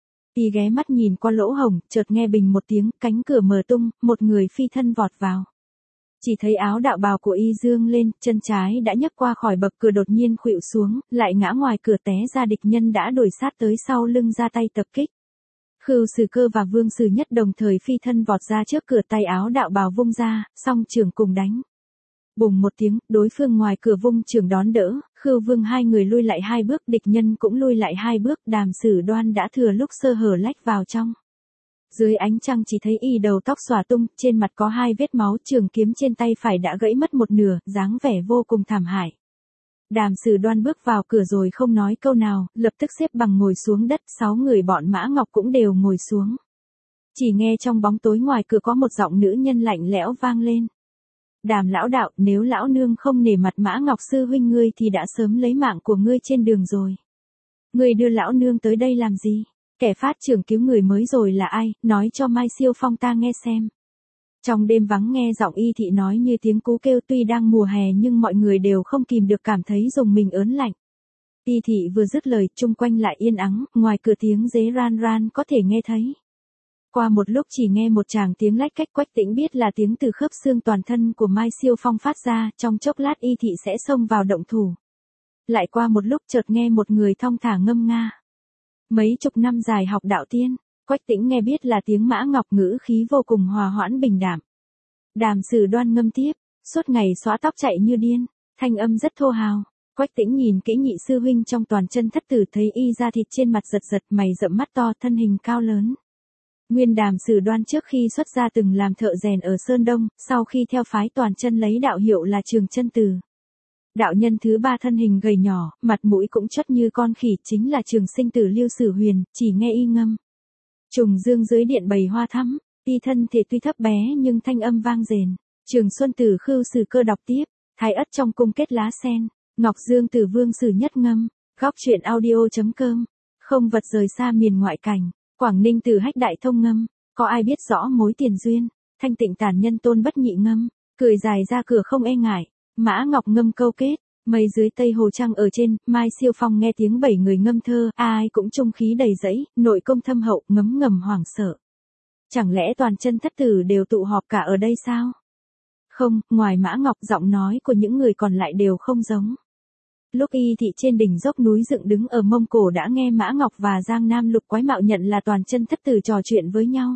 S1: Y ghé mắt nhìn qua lỗ hổng, chợt nghe bình một tiếng, cánh cửa mở tung, một người phi thân vọt vào. Chỉ thấy áo đạo bào của y dương lên, chân trái đã nhấc qua khỏi bậc cửa đột nhiên khuỵu xuống, lại ngã ngoài cửa té ra. Địch nhân đã đuổi sát tới sau lưng ra tay tập kích. Khưu Sử Cơ và Vương Sử Nhất đồng thời phi thân vọt ra trước cửa, tay áo đạo bào vung ra, song trường cùng đánh. Bùng một tiếng, đối phương ngoài cửa vung trường đón đỡ, Khưu Vương hai người lui lại hai bước, địch nhân cũng lui lại hai bước. Đàm Sử Đoan đã thừa lúc sơ hở lách vào trong. Dưới ánh trăng chỉ thấy y đầu tóc xòa tung, trên mặt có hai vết máu, trường kiếm trên tay phải đã gãy mất một nửa, dáng vẻ vô cùng thảm hại. Đàm Sử Đoan bước vào cửa rồi không nói câu nào, lập tức xếp bằng ngồi xuống đất, sáu người bọn Mã Ngọc cũng đều ngồi xuống. Chỉ nghe trong bóng tối ngoài cửa có một giọng nữ nhân lạnh lẽo vang lên. Đàm lão đạo, nếu lão nương không nể mặt Mã Ngọc sư huynh ngươi thì đã sớm lấy mạng của ngươi trên đường rồi. Ngươi đưa lão nương tới đây làm gì? Kẻ phát trưởng cứu người mới rồi là ai, nói cho Mai Siêu Phong ta nghe xem. Trong đêm vắng nghe giọng y thị nói như tiếng cú kêu, tuy đang mùa hè nhưng mọi người đều không kìm được cảm thấy rùng mình ớn lạnh. Y thị vừa dứt lời, chung quanh lại yên ắng, ngoài cửa tiếng dế ran ran có thể nghe thấy. Qua một lúc chỉ nghe một tràng tiếng lách cách. Quách Tĩnh biết là tiếng từ khớp xương toàn thân của Mai Siêu Phong phát ra, trong chốc lát y thị sẽ xông vào động thủ. Lại qua một lúc chợt nghe một người thong thả ngâm nga. Mấy chục năm dài học đạo tiên, Quách Tĩnh nghe biết là tiếng Mã Ngọc, ngữ khí vô cùng hòa hoãn bình đạm. Đàm Sử Đoan ngâm tiếp, suốt ngày xóa tóc chạy như điên, thanh âm rất thô hào. Quách Tĩnh nhìn kỹ nhị sư huynh trong Toàn Chân thất tử, thấy y da thịt trên mặt giật giật, mày rậm mắt to, thân hình cao lớn. Nguyên Đàm Sử Đoan trước khi xuất gia từng làm thợ rèn ở Sơn Đông, sau khi theo phái Toàn Chân lấy đạo hiệu là Trường Chân Từ. Đạo nhân thứ ba thân hình gầy nhỏ, mặt mũi cũng chót như con khỉ, chính là Trường Sinh Tử Lưu Sử Huyền. Chỉ nghe y ngâm. Trùng dương dưới điện bầy hoa thắm, y thân thể tuy thấp bé nhưng thanh âm vang rền. Trường Xuân Tử Khưu Sử Cơ đọc tiếp, Thái ất trong cung kết lá sen, Ngọc Dương Tử Vương Sử Nhất ngâm. Góc truyện audio chấm com. Không vật rời xa miền ngoại cảnh, Quảng Ninh Tử Hách Đại Thông ngâm. Có ai biết rõ mối tiền duyên, Thanh Tịnh Tản Nhân Tôn Bất Nhị ngâm. Cười dài ra cửa không e ngại, Mã Ngọc ngâm câu kết. Mây dưới Tây Hồ Trăng ở trên, Mai Siêu Phong nghe tiếng bảy người ngâm thơ, ai cũng trung khí đầy dẫy, nội công thâm hậu, ngấm ngầm hoảng sợ. Chẳng lẽ Toàn Chân thất tử đều tụ họp cả ở đây sao? Không, ngoài Mã Ngọc, giọng nói của những người còn lại đều không giống. Lúc y thị trên đỉnh dốc núi dựng đứng ở Mông Cổ đã nghe Mã Ngọc và Giang Nam Lục Quái Mạo nhận là Toàn Chân thất tử trò chuyện với nhau.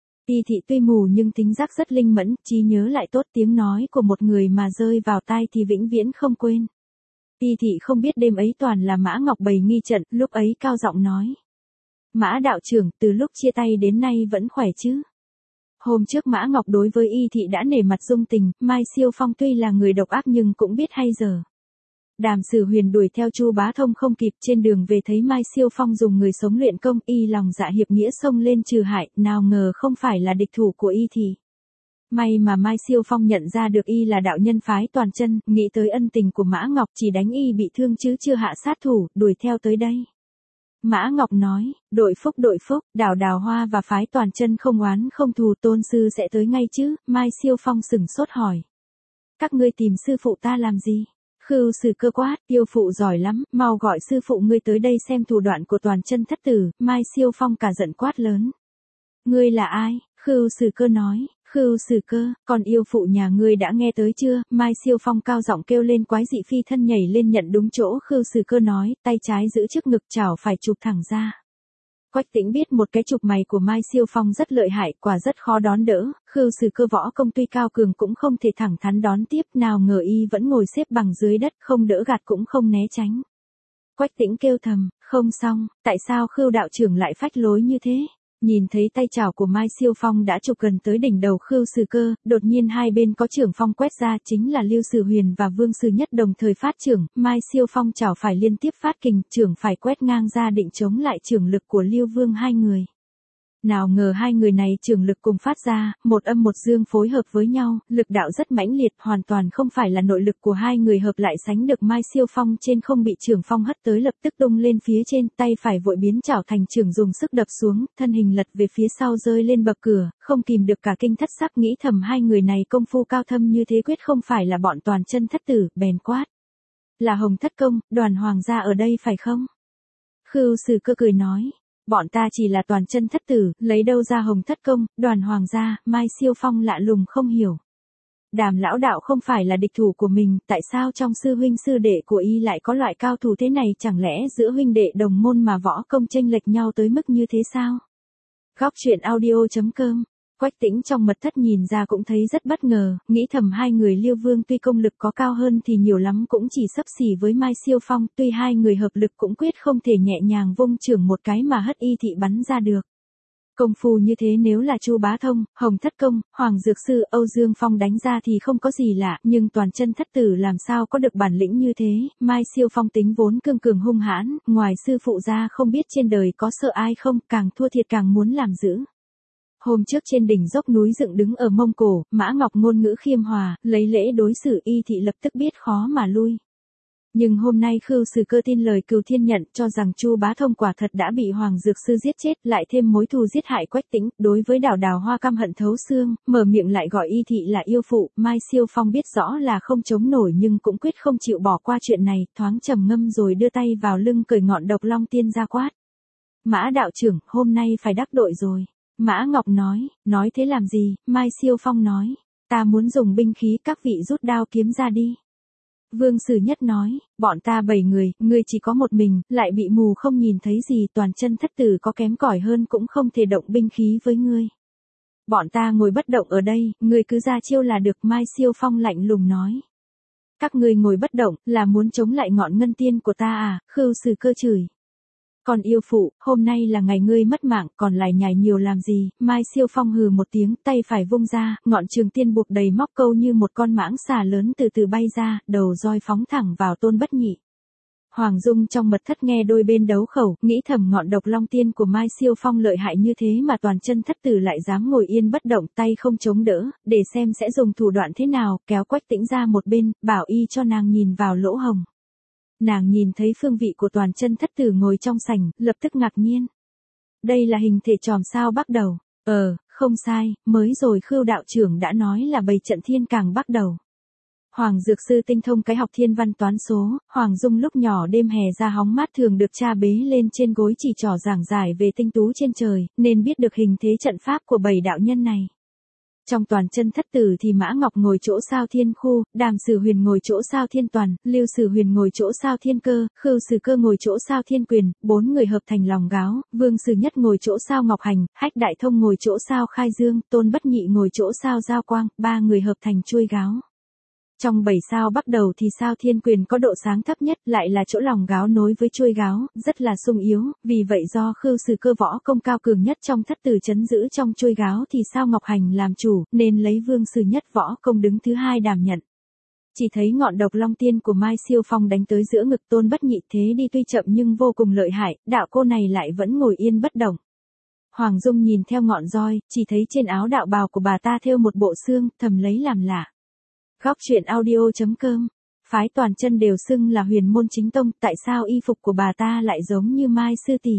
S1: Y thị tuy mù nhưng tính giác rất linh mẫn, trí nhớ lại tốt, tiếng nói của một người mà rơi vào tai thì vĩnh viễn không quên. Y thị không biết đêm ấy toàn là Mã Ngọc bày nghi trận, lúc ấy cao giọng nói. Mã đạo trưởng, từ lúc chia tay đến nay vẫn khỏe chứ? Hôm trước Mã Ngọc đối với Y Thị đã nể mặt dung tình, Mai Siêu Phong tuy là người độc ác nhưng cũng biết hay giờ. Đàm Sử Huyền đuổi theo Chu Bá Thông không kịp, trên đường về thấy Mai Siêu Phong dùng người sống luyện công, y lòng dạ hiệp nghĩa xông lên trừ hại, nào ngờ không phải là địch thủ của Y Thị. May mà Mai Siêu Phong nhận ra được y là đạo nhân phái Toàn Chân, nghĩ tới ân tình của Mã Ngọc, chỉ đánh y bị thương chứ chưa hạ sát thủ, đuổi theo tới đây. Mã Ngọc nói, đội phúc đội phúc, đảo Đào Hoa và phái Toàn Chân không oán không thù, tôn sư sẽ tới ngay chứ. Mai Siêu Phong sửng sốt hỏi. Các ngươi tìm sư phụ ta làm gì? Khưu Sử Cơ quát, yêu phụ giỏi lắm, mau gọi sư phụ ngươi tới đây xem thủ đoạn của Toàn Chân thất tử. Mai Siêu Phong cả giận quát lớn. Ngươi là ai? Khưu Sử Cơ nói. Khưu Sử Cơ, còn yêu phụ nhà ngươi đã nghe tới chưa? Mai Siêu Phong cao giọng kêu lên, quái dị phi thân nhảy lên nhận đúng chỗ Khưu Sử Cơ nói, tay trái giữ trước ngực chảo phải chụp thẳng ra. Quách Tĩnh biết một cái chụp mày của Mai Siêu Phong rất lợi hại, quả rất khó đón đỡ, Khưu Sử Cơ võ công tuy cao cường cũng không thể thẳng thắn đón tiếp, nào ngờ y vẫn ngồi xếp bằng dưới đất, không đỡ gạt cũng không né tránh. Quách Tĩnh kêu thầm, không xong, tại sao Khưu đạo trưởng lại phách lối như thế? Nhìn thấy tay chảo của Mai Siêu Phong đã chụp gần tới đỉnh đầu Khưu Sử Cơ, đột nhiên hai bên có chưởng phong quét ra, chính là Lưu Sử Huyền và Vương Sử Nhất đồng thời phát chưởng, Mai Siêu Phong chảo phải liên tiếp phát kình, chưởng phải quét ngang ra định chống lại chưởng lực của Lưu Vương hai người. Nào ngờ hai người này chưởng lực cùng phát ra, một âm một dương phối hợp với nhau, lực đạo rất mãnh liệt, hoàn toàn không phải là nội lực của hai người hợp lại sánh được. Mai Siêu Phong trên không bị chưởng phong hất tới lập tức tung lên phía trên, tay phải vội biến chảo thành chưởng dùng sức đập xuống, thân hình lật về phía sau rơi lên bậc cửa, không kìm được cả kinh thất sắc, nghĩ thầm hai người này công phu cao thâm như thế quyết không phải là bọn Toàn Chân thất tử, bèn quát. Là Hồng Thất Công, Đoàn Hoàng gia ở đây phải không? Khưu Sử Cơ cười nói. Bọn ta chỉ là Toàn Chân thất tử, lấy đâu ra Hồng Thất Công, Đoàn Hoàng gia? Mai Siêu Phong lạ lùng không hiểu. Đàm lão đạo không phải là địch thủ của mình, tại sao trong sư huynh sư đệ của y lại có loại cao thủ thế này, chẳng lẽ giữa huynh đệ đồng môn mà võ công chênh lệch nhau tới mức như thế sao? Góc truyện audio chấm com. Quách Tĩnh trong mật thất nhìn ra cũng thấy rất bất ngờ, nghĩ thầm hai người Liêu Vương tuy công lực có cao hơn thì nhiều lắm cũng chỉ xấp xỉ với Mai Siêu Phong, tuy hai người hợp lực cũng quyết không thể nhẹ nhàng vung chưởng một cái mà hất Y Thị bắn ra được. Công phu như thế nếu là Chu Bá Thông, Hồng Thất Công, Hoàng Dược Sư, Âu Dương Phong đánh ra thì không có gì lạ, nhưng Toàn Chân thất tử làm sao có được bản lĩnh như thế? Mai Siêu Phong tính vốn cương cường hung hãn, ngoài sư phụ ra không biết trên đời có sợ ai không, càng thua thiệt càng muốn làm dữ. Hôm trước trên đỉnh dốc núi dựng đứng ở Mông Cổ, Mã Ngọc ngôn ngữ khiêm hòa, lấy lễ đối xử, Y Thị lập tức biết khó mà lui. Nhưng hôm nay Khưu Sử Cơ tin lời Cừu Thiên Nhận, cho rằng Chu Bá Thông quả thật đã bị Hoàng Dược Sư giết chết, lại thêm mối thù giết hại Quách Tĩnh, đối với đảo Đào Hoa căm hận thấu xương, mở miệng lại gọi Y Thị là yêu phụ. Mai Siêu Phong biết rõ là không chống nổi nhưng cũng quyết không chịu bỏ qua chuyện này, thoáng trầm ngâm rồi đưa tay vào lưng cởi ngọn độc long tiên ra quát. Mã đạo trưởng, hôm nay phải đắc tội rồi. Mã Ngọc nói, nói thế làm gì? Mai Siêu Phong nói, ta muốn dùng binh khí, các vị rút đao kiếm ra đi. Vương Sử Nhất nói, bọn ta bảy người, ngươi chỉ có một mình, lại bị mù không nhìn thấy gì, Toàn Chân thất tử có kém cỏi hơn cũng không thể động binh khí với ngươi. Bọn ta ngồi bất động ở đây, ngươi cứ ra chiêu là được. Mai Siêu Phong lạnh lùng nói. Các ngươi ngồi bất động, là muốn chống lại ngọn ngân tiên của ta à? Khưu Sử Cơ chửi. Còn yêu phụ, hôm nay là ngày ngươi mất mạng, còn lại nhảy nhiều làm gì? Mai Siêu Phong hừ một tiếng, tay phải vung ra, ngọn trường tiên buộc đầy móc câu như một con mãng xà lớn từ từ bay ra, đầu roi phóng thẳng vào Tôn Bất Nhị. Hoàng Dung trong mật thất nghe đôi bên đấu khẩu, nghĩ thầm ngọn độc long tiên của Mai Siêu Phong lợi hại như thế mà Toàn Chân thất tử lại dám ngồi yên bất động, tay không chống đỡ, để xem sẽ dùng thủ đoạn thế nào, kéo Quách Tĩnh ra một bên, bảo y cho nàng nhìn vào lỗ hồng. Nàng nhìn thấy phương vị của Toàn Chân thất tử ngồi trong sảnh, lập tức ngạc nhiên. Đây là hình thể tròm sao bắt đầu. Ờ, không sai, mới rồi Khưu đạo trưởng đã nói là bày trận thiên càng bắt đầu. Hoàng Dược Sư tinh thông cái học thiên văn toán số, Hoàng Dung lúc nhỏ đêm hè ra hóng mát thường được cha bế lên trên gối chỉ trò giảng giải về tinh tú trên trời, nên biết được hình thế trận pháp của bảy đạo nhân này. Trong Toàn Chân thất tử thì Mã Ngọc ngồi chỗ Sao Thiên Khu, Đàm Sử Huyền ngồi chỗ Sao Thiên Toàn, Lưu Sử Huyền ngồi chỗ Sao Thiên Cơ, Khưu Sử Cơ ngồi chỗ Sao Thiên Quyền, bốn người hợp thành lòng gáo, Vương Sử Nhất ngồi chỗ Sao Ngọc Hành, Hách Đại Thông ngồi chỗ Sao Khai Dương, Tôn Bất Nhị ngồi chỗ Sao Giao Quang, ba người hợp thành chuôi gáo. Trong bảy sao bắt đầu thì sao thiên quyền có độ sáng thấp nhất, lại là chỗ lòng gáo nối với chuôi gáo, rất là sung yếu, vì vậy do Khưu Sử Cơ võ công cao cường nhất trong thất tử trấn giữ trong chuôi gáo thì sao Ngọc Hành làm chủ, nên lấy Vương Sử Nhất võ công đứng thứ hai đảm nhận. Chỉ thấy ngọn độc long tiên của Mai Siêu Phong đánh tới giữa ngực Tôn Bất Nhị, thế đi tuy chậm nhưng vô cùng lợi hại, đạo cô này lại vẫn ngồi yên bất động. Hoàng Dung nhìn theo ngọn roi, chỉ thấy trên áo đạo bào của bà ta thêu một bộ xương, thầm lấy làm lạ. Góc truyện audio chấm com. Phái Toàn Chân đều xưng là huyền môn chính tông, tại sao y phục của bà ta lại giống như Mai sư tỷ?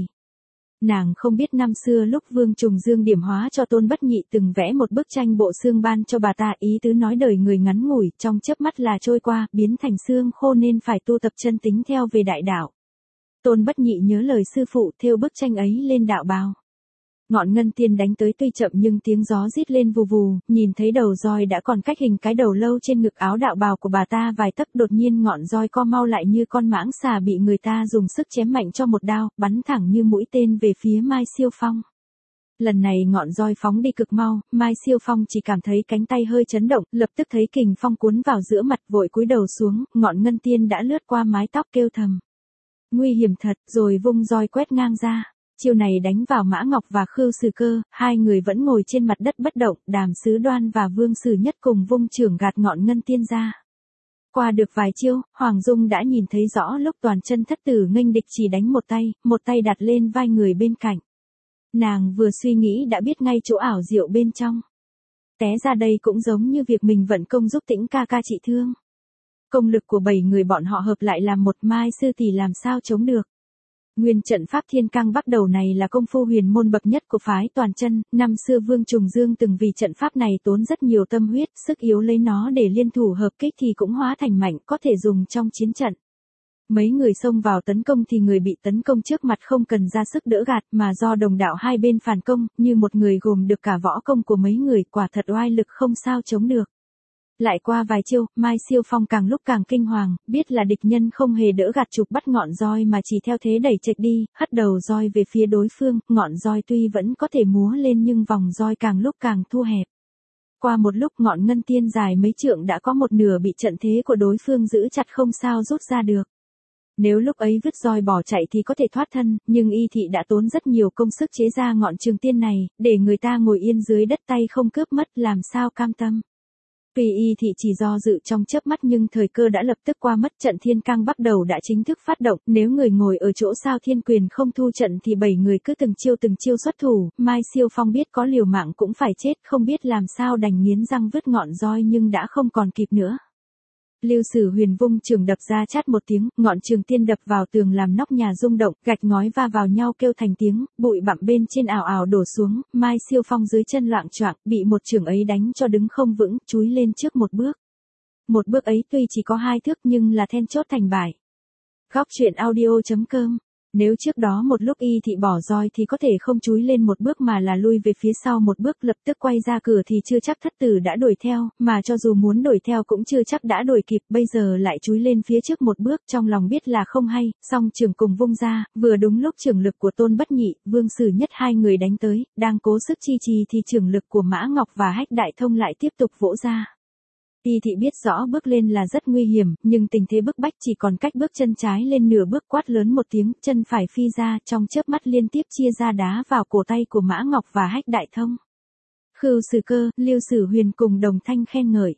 S1: Nàng không biết năm xưa lúc Vương Trùng Dương điểm hóa cho Tôn Bất Nhị từng vẽ một bức tranh bộ xương ban cho bà ta, ý tứ nói đời người ngắn ngủi, trong chớp mắt là trôi qua, biến thành xương khô nên phải tu tập chân tính theo về đại đạo. Tôn Bất Nhị nhớ lời sư phụ thêu bức tranh ấy lên đạo bào. Ngọn ngân tiên đánh tới tuy chậm nhưng tiếng gió rít lên vù vù, nhìn thấy đầu roi đã còn cách hình cái đầu lâu trên ngực áo đạo bào của bà ta vài tấc, đột nhiên ngọn roi co mau lại như con mãng xà bị người ta dùng sức chém mạnh cho một đao, bắn thẳng như mũi tên về phía Mai Siêu Phong. Lần này ngọn roi phóng đi cực mau, Mai Siêu Phong chỉ cảm thấy cánh tay hơi chấn động, lập tức thấy kình phong cuốn vào giữa mặt, vội cúi đầu xuống, ngọn ngân tiên đã lướt qua mái tóc kêu thầm. Nguy hiểm thật, rồi vung roi quét ngang ra. Chiêu này đánh vào Mã Ngọc và Khưu Sử Cơ, hai người vẫn ngồi trên mặt đất bất động, Đàm Sứ Đoan và Vương Sử Nhất cùng vung chưởng gạt ngọn ngân tiên ra. Qua được vài chiêu, Hoàng Dung đã nhìn thấy rõ lúc Toàn Chân thất tử nghênh địch chỉ đánh một tay, một tay đặt lên vai người bên cạnh. Nàng vừa suy nghĩ đã biết ngay chỗ ảo diệu bên trong. Té ra đây cũng giống như việc mình vận công giúp Tĩnh ca ca trị thương. Công lực của bảy người bọn họ hợp lại làm một, Mai sư tỷ làm sao chống được. Nguyên trận pháp thiên cang bắt đầu này là công phu huyền môn bậc nhất của phái Toàn Chân, năm xưa Vương Trùng Dương từng vì trận pháp này tốn rất nhiều tâm huyết, sức yếu lấy nó để liên thủ hợp kích thì cũng hóa thành mạnh, có thể dùng trong chiến trận. Mấy người xông vào tấn công thì người bị tấn công trước mặt không cần ra sức đỡ gạt, mà do đồng đạo hai bên phản công, như một người gồm được cả võ công của mấy người, quả thật oai lực không sao chống được. Lại qua vài chiêu, Mai Siêu Phong càng lúc càng kinh hoàng, biết là địch nhân không hề đỡ gạt chụp bắt ngọn roi mà chỉ theo thế đẩy chệch đi, hất đầu roi về phía đối phương, ngọn roi tuy vẫn có thể múa lên nhưng vòng roi càng lúc càng thu hẹp. Qua một lúc ngọn ngân tiên dài mấy trượng đã có một nửa bị trận thế của đối phương giữ chặt không sao rút ra được. Nếu lúc ấy vứt roi bỏ chạy thì có thể thoát thân, nhưng y thị đã tốn rất nhiều công sức chế ra ngọn trường tiên này, để người ta ngồi yên dưới đất tay không cướp mất, làm sao cam tâm. Tuy y thị chỉ do dự trong chớp mắt nhưng thời cơ đã lập tức qua mất, trận thiên cang bắt đầu đã chính thức phát động, nếu người ngồi ở chỗ sao thiên quyền không thu trận thì bảy người cứ từng chiêu từng chiêu xuất thủ, Mai Siêu Phong biết có liều mạng cũng phải chết, không biết làm sao đành nghiến răng vứt ngọn roi nhưng đã không còn kịp nữa. Lưu Sử Huyền vung trường đập ra chát một tiếng, ngọn trường tiên đập vào tường làm nóc nhà rung động, gạch ngói va vào nhau kêu thành tiếng, bụi bặm bên trên ào ào đổ xuống, Mai Siêu Phong dưới chân loạng choạng, bị một trường ấy đánh cho đứng không vững, chúi lên trước một bước. Một bước ấy tuy chỉ có hai thước nhưng là then chốt thành bại. Góc truyện audio chấm com. Nếu trước đó một lúc y thị bỏ roi thì có thể không chúi lên một bước mà là lui về phía sau một bước lập tức quay ra cửa thì chưa chắc thất tử đã đuổi theo, mà cho dù muốn đuổi theo cũng chưa chắc đã đuổi kịp, bây giờ lại chúi lên phía trước một bước, trong lòng biết là không hay, song trường cùng vung ra, vừa đúng lúc trường lực của Tôn Bất Nhị, Vương Sử Nhất hai người đánh tới, đang cố sức chi trì thì trường lực của Mã Ngọc và Hách Đại Thông lại tiếp tục vỗ ra. Y thị biết rõ bước lên là rất nguy hiểm, nhưng tình thế bức bách chỉ còn cách bước chân trái lên nửa bước, quát lớn một tiếng, chân phải phi ra, trong chớp mắt liên tiếp chia ra đá vào cổ tay của Mã Ngọc và Hách Đại Thông. Khưu Sử Cơ, Lưu Sử Huyền cùng đồng thanh khen ngợi.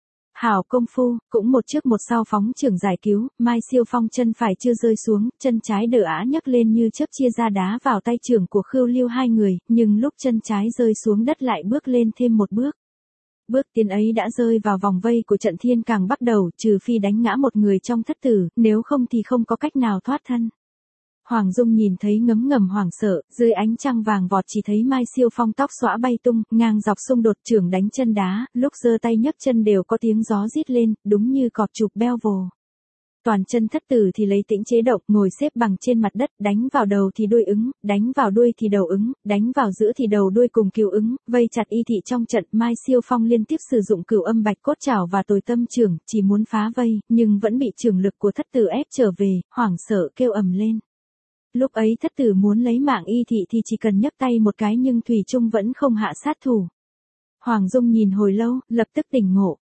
S1: Hảo công phu, cũng một trước một sau phóng trưởng giải cứu, Mai Siêu Phong chân phải chưa rơi xuống, chân trái đỡ á nhấc lên như chớp chia ra đá vào tay trưởng của Khưu Lưu hai người, nhưng lúc chân trái rơi xuống đất lại bước lên thêm một bước. Bước tiến ấy đã rơi vào vòng vây của trận thiên càng bắt đầu, trừ phi đánh ngã một người trong thất tử, nếu không thì không có cách nào thoát thân. Hoàng Dung nhìn thấy ngấm ngầm hoảng sợ, dưới ánh trăng vàng vọt chỉ thấy Mai Siêu Phong tóc xõa bay tung, ngang dọc xung đột trưởng đánh chân đá, lúc giơ tay nhấc chân đều có tiếng gió rít lên, đúng như cọp chụp beo vồ. Toàn Chân thất tử thì lấy tĩnh chế động, ngồi xếp bằng trên mặt đất, đánh vào đầu thì đuôi ứng, đánh vào đuôi thì đầu ứng, đánh vào giữa thì đầu đuôi cùng cừu ứng, vây chặt y thị trong trận. Mai Siêu Phong liên tiếp sử dụng cửu âm bạch cốt trảo và tồi tâm trưởng, chỉ muốn phá vây, nhưng vẫn bị trưởng lực của thất tử ép trở về, hoảng sợ kêu ầm lên. Lúc ấy thất tử muốn lấy mạng y thị thì chỉ cần nhấc tay một cái nhưng thủy chung vẫn không hạ sát thủ. Hoàng Dung nhìn hồi lâu, lập tức tỉnh ngộ.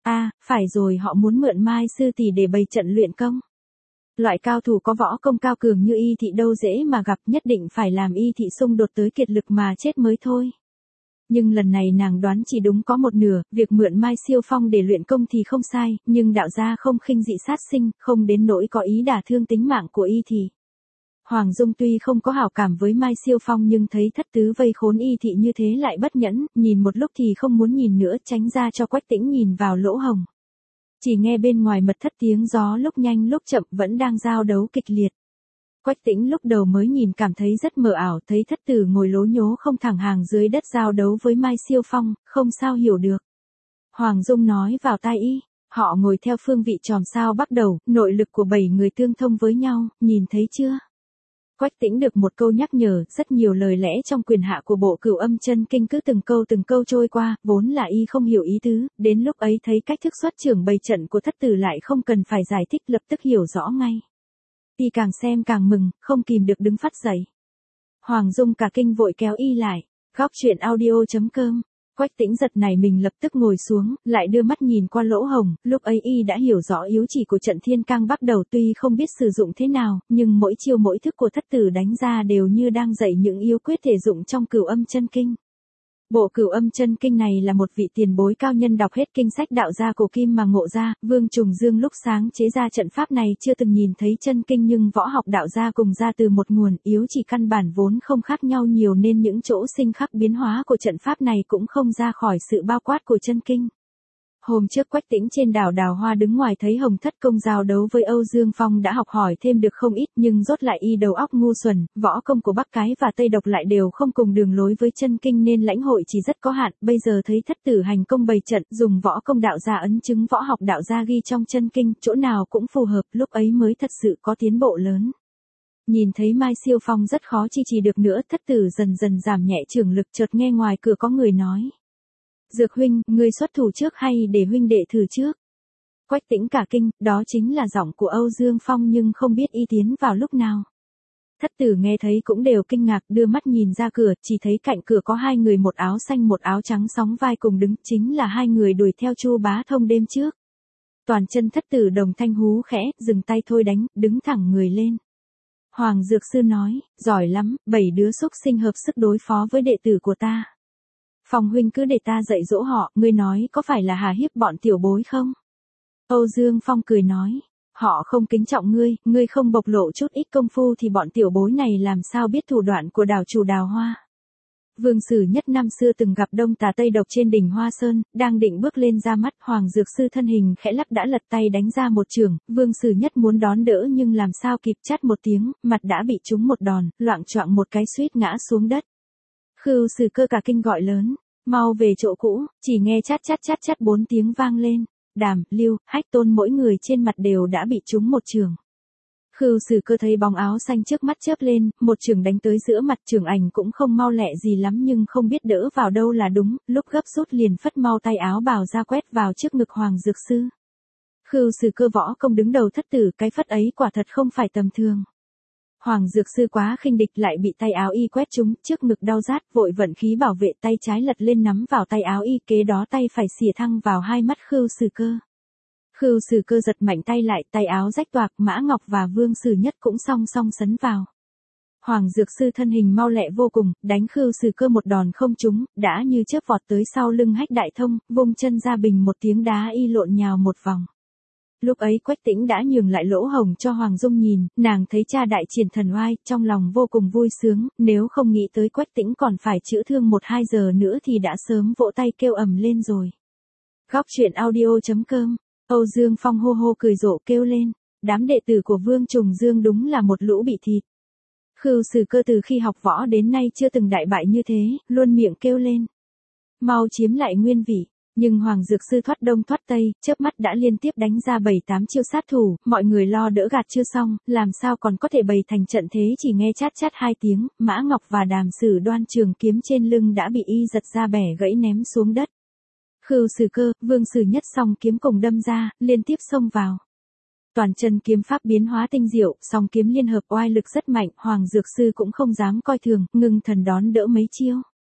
S1: À, phải rồi, họ muốn mượn Mai sư tỷ để bày trận luyện công. Loại cao thủ có võ công cao cường như Y Thị đâu dễ mà gặp, nhất định phải làm Y Thị xung đột tới kiệt lực mà chết mới thôi. Nhưng lần này nàng đoán chỉ đúng có một nửa, việc mượn Mai Siêu Phong để luyện công thì không sai, nhưng đạo gia không khinh dị sát sinh, không đến nỗi có ý đả thương tính mạng của Y Thị. Hoàng Dung tuy không có hảo cảm với Mai Siêu Phong nhưng thấy thất tứ vây khốn Y Thị như thế lại bất nhẫn, nhìn một lúc thì không muốn nhìn nữa, tránh ra cho Quách Tĩnh nhìn vào lỗ hồng. Chỉ nghe bên ngoài mật thất tiếng gió lúc nhanh lúc chậm vẫn đang giao đấu kịch liệt. Quách Tĩnh lúc đầu mới nhìn cảm thấy rất mờ ảo, thấy thất tử ngồi lố nhố không thẳng hàng dưới đất giao đấu với Mai Siêu Phong, không sao hiểu được. Hoàng Dung nói vào tai y, họ ngồi theo phương vị chòm sao bắt đầu, nội lực của bảy người tương thông với nhau, nhìn thấy chưa? Quách Tĩnh được một câu nhắc nhở, rất nhiều lời lẽ trong quyền hạ của bộ Cửu Âm Chân Kinh cứ từng câu từng câu trôi qua, vốn là y không hiểu ý tứ, đến lúc ấy thấy cách thức xuất trưởng bày trận của thất tử lại không cần phải giải thích, lập tức hiểu rõ ngay. Y càng xem càng mừng, không kìm được đứng phát dậy. Hoàng Dung cả kinh vội kéo y lại. Góc truyện audio chấm com. Quách Tĩnh giật này mình lập tức ngồi xuống, lại đưa mắt nhìn qua lỗ hồng, lúc ấy y đã hiểu rõ yếu chỉ của trận thiên cang bắt đầu, tuy không biết sử dụng thế nào, nhưng mỗi chiêu mỗi thức của thất tử đánh ra đều như đang dạy những yếu quyết thể dụng trong Cửu Âm Chân Kinh. Bộ Cửu Âm Chân Kinh này là một vị tiền bối cao nhân đọc hết kinh sách đạo gia cổ kim mà ngộ ra, Vương Trùng Dương lúc sáng chế ra trận pháp này chưa từng nhìn thấy chân kinh, nhưng võ học đạo gia cùng ra từ một nguồn, yếu chỉ căn bản vốn không khác nhau nhiều nên những chỗ sinh khắc biến hóa của trận pháp này cũng không ra khỏi sự bao quát của chân kinh. Hôm trước Quách Tĩnh trên đảo Đào Hoa đứng ngoài thấy Hồng Thất Công giao đấu với Âu Dương Phong đã học hỏi thêm được không ít, nhưng rốt lại y đầu óc ngu xuẩn, võ công của Bắc Cái và Tây Độc lại đều không cùng đường lối với chân kinh nên lãnh hội chỉ rất có hạn, bây giờ thấy thất tử hành công bày trận, dùng võ công đạo gia ấn chứng võ học đạo gia ghi trong chân kinh, chỗ nào cũng phù hợp, lúc ấy mới thật sự có tiến bộ lớn. Nhìn thấy Mai Siêu Phong rất khó chi trì được nữa, thất tử dần dần giảm nhẹ trường lực, chợt nghe ngoài cửa có người nói. Dược huynh, ngươi xuất thủ trước hay để huynh đệ thử trước? Quách Tĩnh cả kinh, đó chính là giọng của Âu Dương Phong nhưng không biết y tiến vào lúc nào. Thất tử nghe thấy cũng đều kinh ngạc, đưa mắt nhìn ra cửa, chỉ thấy cạnh cửa có hai người, một áo xanh một áo trắng sóng vai cùng đứng, chính là hai người đuổi theo Chu Bá Thông đêm trước. Toàn chân thất tử đồng thanh hú khẽ, dừng tay thôi đánh, đứng thẳng người lên. Hoàng Dược Sư nói, giỏi lắm, bảy đứa xúc sinh hợp sức đối phó với đệ tử của ta. Phong huynh cứ để ta dạy dỗ họ, ngươi nói có phải là hà hiếp bọn tiểu bối không? Âu Dương Phong cười nói, họ không kính trọng ngươi, ngươi không bộc lộ chút ít công phu thì bọn tiểu bối này làm sao biết thủ đoạn của đảo chủ Đào Hoa. Vương Sử Nhất năm xưa từng gặp Đông Tà Tây Độc trên đỉnh Hoa Sơn, đang định bước lên ra mắt, Hoàng Dược Sư thân hình khẽ lắc đã lật tay đánh ra một chưởng, Vương Sử Nhất muốn đón đỡ nhưng làm sao kịp, chát một tiếng, mặt đã bị trúng một đòn, loạng choạng một cái suýt ngã xuống đất. Khưu Sử Cơ cả kinh gọi lớn, mau về chỗ cũ, chỉ nghe chát chát chát chát bốn tiếng vang lên, Đàm, Lưu, Hách Tôn mỗi người trên mặt đều đã bị trúng một chưởng. Khưu Sử Cơ thấy bóng áo xanh trước mắt chớp lên, một chưởng đánh tới giữa mặt, chưởng ảnh cũng không mau lẹ gì lắm nhưng không biết đỡ vào đâu là đúng, lúc gấp rút liền phất mau tay áo bào ra quét vào trước ngực Hoàng Dược Sư. Khưu Sử Cơ võ công đứng đầu thất tử, cái phất ấy quả thật không phải tầm thường. Hoàng Dược Sư quá khinh địch lại bị tay áo y quét trúng, trước ngực đau rát, vội vận khí bảo vệ tay trái lật lên nắm vào tay áo y, kế đó tay phải xỉa thăng vào hai mắt Khưu Sử Cơ. Khưu Sử Cơ giật mạnh tay lại, tay áo rách toạc, Mã Ngọc và Vương Sử Nhất cũng song song sấn vào. Hoàng Dược Sư thân hình mau lẹ vô cùng, đánh Khưu Sử Cơ một đòn không trúng, đã như chớp vọt tới sau lưng Hách Đại Thông, vung chân ra bình một tiếng đá y lộn nhào một vòng. Lúc ấy Quách Tĩnh đã nhường lại lỗ hồng cho Hoàng Dung nhìn, nàng thấy cha đại triển thần oai, trong lòng vô cùng vui sướng, nếu không nghĩ tới Quách Tĩnh còn phải chữa thương một hai giờ nữa thì đã sớm vỗ tay kêu ầm lên rồi. Góc truyện audio chấm com. Âu Dương Phong hô hô cười rộ kêu lên, đám đệ tử của Vương Trùng Dương đúng là một lũ bị thịt. Khưu Sử Cơ từ khi học võ đến nay chưa từng đại bại như thế, luôn miệng kêu lên, mau chiếm lại nguyên vị. Nhưng Hoàng Dược Sư thoát đông thoát tây, chớp mắt đã liên tiếp đánh ra bảy tám chiêu sát thủ, mọi người lo đỡ gạt chưa xong, làm sao còn có thể bày thành trận thế, chỉ nghe chát chát hai tiếng, Mã Ngọc và Đàm Sử Đoan trường kiếm trên lưng đã bị y giật ra bẻ gãy ném xuống đất. Khưu Sử Cơ, Vương Sử Nhất song kiếm cùng đâm ra, liên tiếp xông vào. Toàn chân kiếm pháp biến hóa tinh diệu, song kiếm liên hợp oai lực rất mạnh, Hoàng Dược Sư cũng không dám coi thường, ngưng thần đón đỡ mấy chiêu.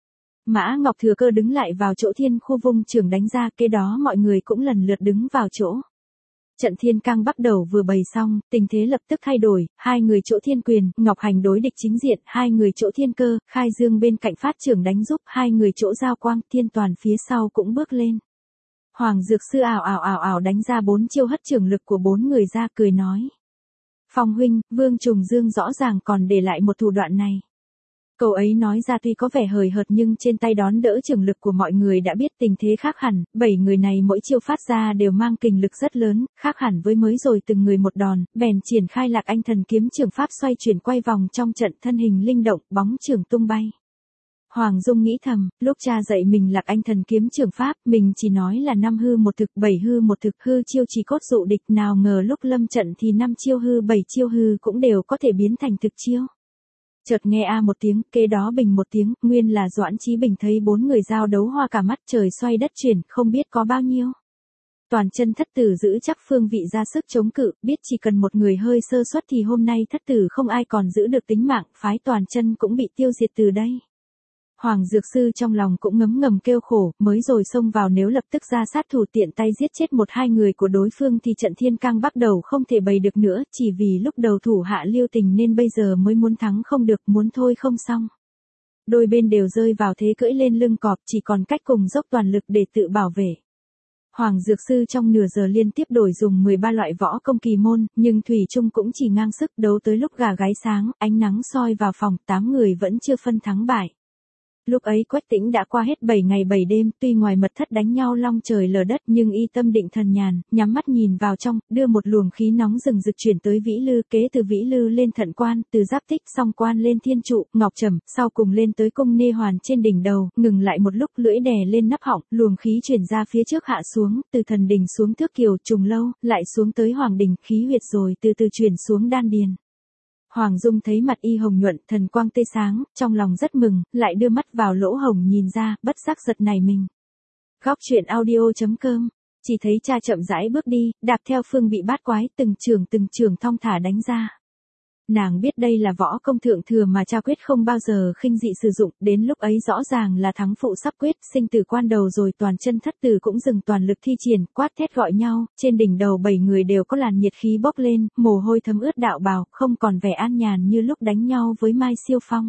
S1: Mã Ngọc thừa cơ đứng lại vào chỗ Thiên Khu vung trường đánh ra, kế đó mọi người cũng lần lượt đứng vào chỗ. Trận thiên cang bắt đầu vừa bày xong, tình thế lập tức thay đổi, hai người chỗ Thiên Quyền, Ngọc Hành đối địch chính diện, hai người chỗ Thiên Cơ, Khai Dương bên cạnh phát trưởng đánh giúp, hai người chỗ Giao Quang, Thiên Toàn phía sau cũng bước lên. Hoàng Dược Sư ảo ảo ảo ảo đánh ra bốn chiêu hất trưởng lực của bốn người ra, cười nói: Phong huynh, Vương Trùng Dương rõ ràng còn để lại một thủ đoạn này. Câu ấy nói ra tuy có vẻ hời hợt nhưng trên tay đón đỡ trưởng lực của mọi người đã biết tình thế khác hẳn, bảy người này mỗi chiêu phát ra đều mang kình lực rất lớn, khác hẳn với mới rồi từng người một đòn, bèn triển khai Lạc Anh Thần Kiếm trường pháp xoay chuyển quay vòng trong trận, thân hình linh động, bóng trường tung bay. Hoàng Dung nghĩ thầm, lúc cha dạy mình Lạc Anh Thần Kiếm trường pháp, mình chỉ nói là năm hư một thực, bảy hư một thực, hư chiêu chỉ cốt dụ địch, nào ngờ lúc lâm trận thì năm chiêu hư, bảy chiêu hư cũng đều có thể biến thành thực chiêu. Chợt nghe a một tiếng, kế đó bình một tiếng, nguyên là Doãn Chí Bình thấy bốn người giao đấu hoa cả mắt, trời xoay đất chuyển, không biết có bao nhiêu. Toàn chân thất tử giữ chắc phương vị ra sức chống cự, biết chỉ cần một người hơi sơ suất thì hôm nay thất tử không ai còn giữ được tính mạng, phái Toàn chân cũng bị tiêu diệt từ đây. Hoàng Dược Sư trong lòng cũng ngấm ngầm kêu khổ, mới rồi xông vào nếu lập tức ra sát thủ tiện tay giết chết một hai người của đối phương thì trận thiên cang bắt đầu không thể bày được nữa, chỉ vì lúc đầu thủ hạ Liêu Tình nên bây giờ mới muốn thắng không được, muốn thôi không xong. Đôi bên đều rơi vào thế cưỡi lên lưng cọp, chỉ còn cách cùng dốc toàn lực để tự bảo vệ. Hoàng Dược Sư trong nửa giờ liên tiếp đổi dùng mười ba loại võ công kỳ môn, nhưng thủy chung cũng chỉ ngang sức, đấu tới lúc gà gáy sáng, ánh nắng soi vào phòng, tám người vẫn chưa phân thắng bại. Lúc ấy Quách Tĩnh đã qua hết bảy ngày bảy đêm, tuy ngoài mật thất đánh nhau long trời lở đất nhưng y tâm định thần nhàn, nhắm mắt nhìn vào trong, đưa một luồng khí nóng rừng rực chuyển tới Vĩ Lư, kế từ Vĩ Lư lên Thận Quan, từ Giáp Tích song quan lên Thiên Trụ, Ngọc Trầm, sau cùng lên tới cung Nê Hoàn trên đỉnh đầu, ngừng lại một lúc, lưỡi đè lên nắp họng, luồng khí chuyển ra phía trước hạ xuống, từ Thần Đỉnh xuống Thước Kiều, Trùng Lâu, lại xuống tới Hoàng Đỉnh, khí huyệt rồi từ từ chuyển xuống Đan Điền. Hoàng Dung thấy mặt y hồng nhuận, thần quang tê sáng, trong lòng rất mừng, lại đưa mắt vào lỗ hồng nhìn ra, bất giác giật nảy mình. Góc truyện audio chấm com, chỉ thấy cha chậm rãi bước đi, đạp theo phương bị bát quái, từng trường từng trường thong thả đánh ra. Nàng biết đây là võ công thượng thừa mà cha quyết không bao giờ khinh dị sử dụng, đến lúc ấy rõ ràng là thắng phụ sắp quyết, sinh tử quan đầu rồi. Toàn chân thất tử cũng dừng toàn lực thi triển, quát thét gọi nhau, trên đỉnh đầu bảy người đều có làn nhiệt khí bốc lên, mồ hôi thấm ướt đạo bào, không còn vẻ an nhàn như lúc đánh nhau với Mai Siêu Phong.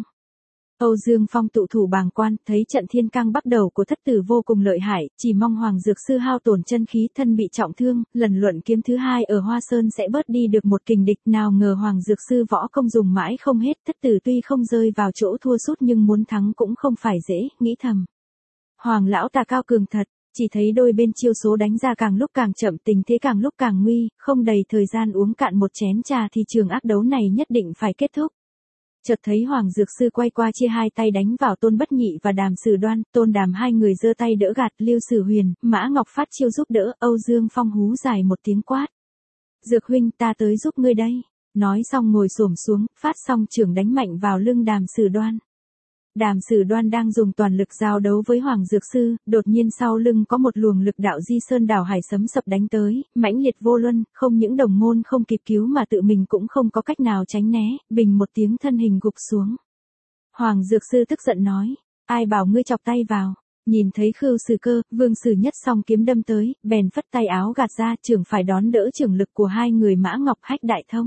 S1: Âu Dương Phong tụ thủ bàng quan, thấy trận thiên cang bắt đầu của thất tử vô cùng lợi hại, chỉ mong Hoàng Dược Sư hao tổn chân khí, thân bị trọng thương, lần luận kiếm thứ hai ở Hoa Sơn sẽ bớt đi được một kình địch, nào ngờ Hoàng Dược Sư võ công dùng mãi không hết, thất tử tuy không rơi vào chỗ thua sút nhưng muốn thắng cũng không phải dễ, nghĩ thầm. Hoàng lão ta cao cường thật, chỉ thấy đôi bên chiêu số đánh ra càng lúc càng chậm, tình thế càng lúc càng nguy, không đầy thời gian uống cạn một chén trà thì trường ác đấu này nhất định phải kết thúc. Chợt thấy Hoàng Dược Sư quay qua chia hai tay đánh vào Tôn Bất Nhị và Đàm Sử Đoan, Tôn Đàm hai người giơ tay đỡ gạt, Lưu Sử Huyền, Mã Ngọc phát chiêu giúp đỡ, Âu Dương Phong hú dài một tiếng quát. Dược huynh, ta tới giúp ngươi đây. Nói xong ngồi xổm xuống, phát xong trưởng đánh mạnh vào lưng Đàm Sử Đoan. Đàm Sử Đoan đang dùng toàn lực giao đấu với Hoàng Dược Sư, đột nhiên sau lưng có một luồng lực đạo Di Sơn Đảo Hải sấm sập đánh tới, mãnh liệt vô luân, không những đồng môn không kịp cứu mà tự mình cũng không có cách nào tránh né, bình một tiếng thân hình gục xuống. Hoàng Dược Sư tức giận nói, ai bảo ngươi chọc tay vào. Nhìn thấy Khưu Sử Cơ, Vương Sử Nhất song kiếm đâm tới, bèn phất tay áo gạt ra, trưởng phải đón đỡ trưởng lực của hai người Mã Ngọc Hách Đại Thông.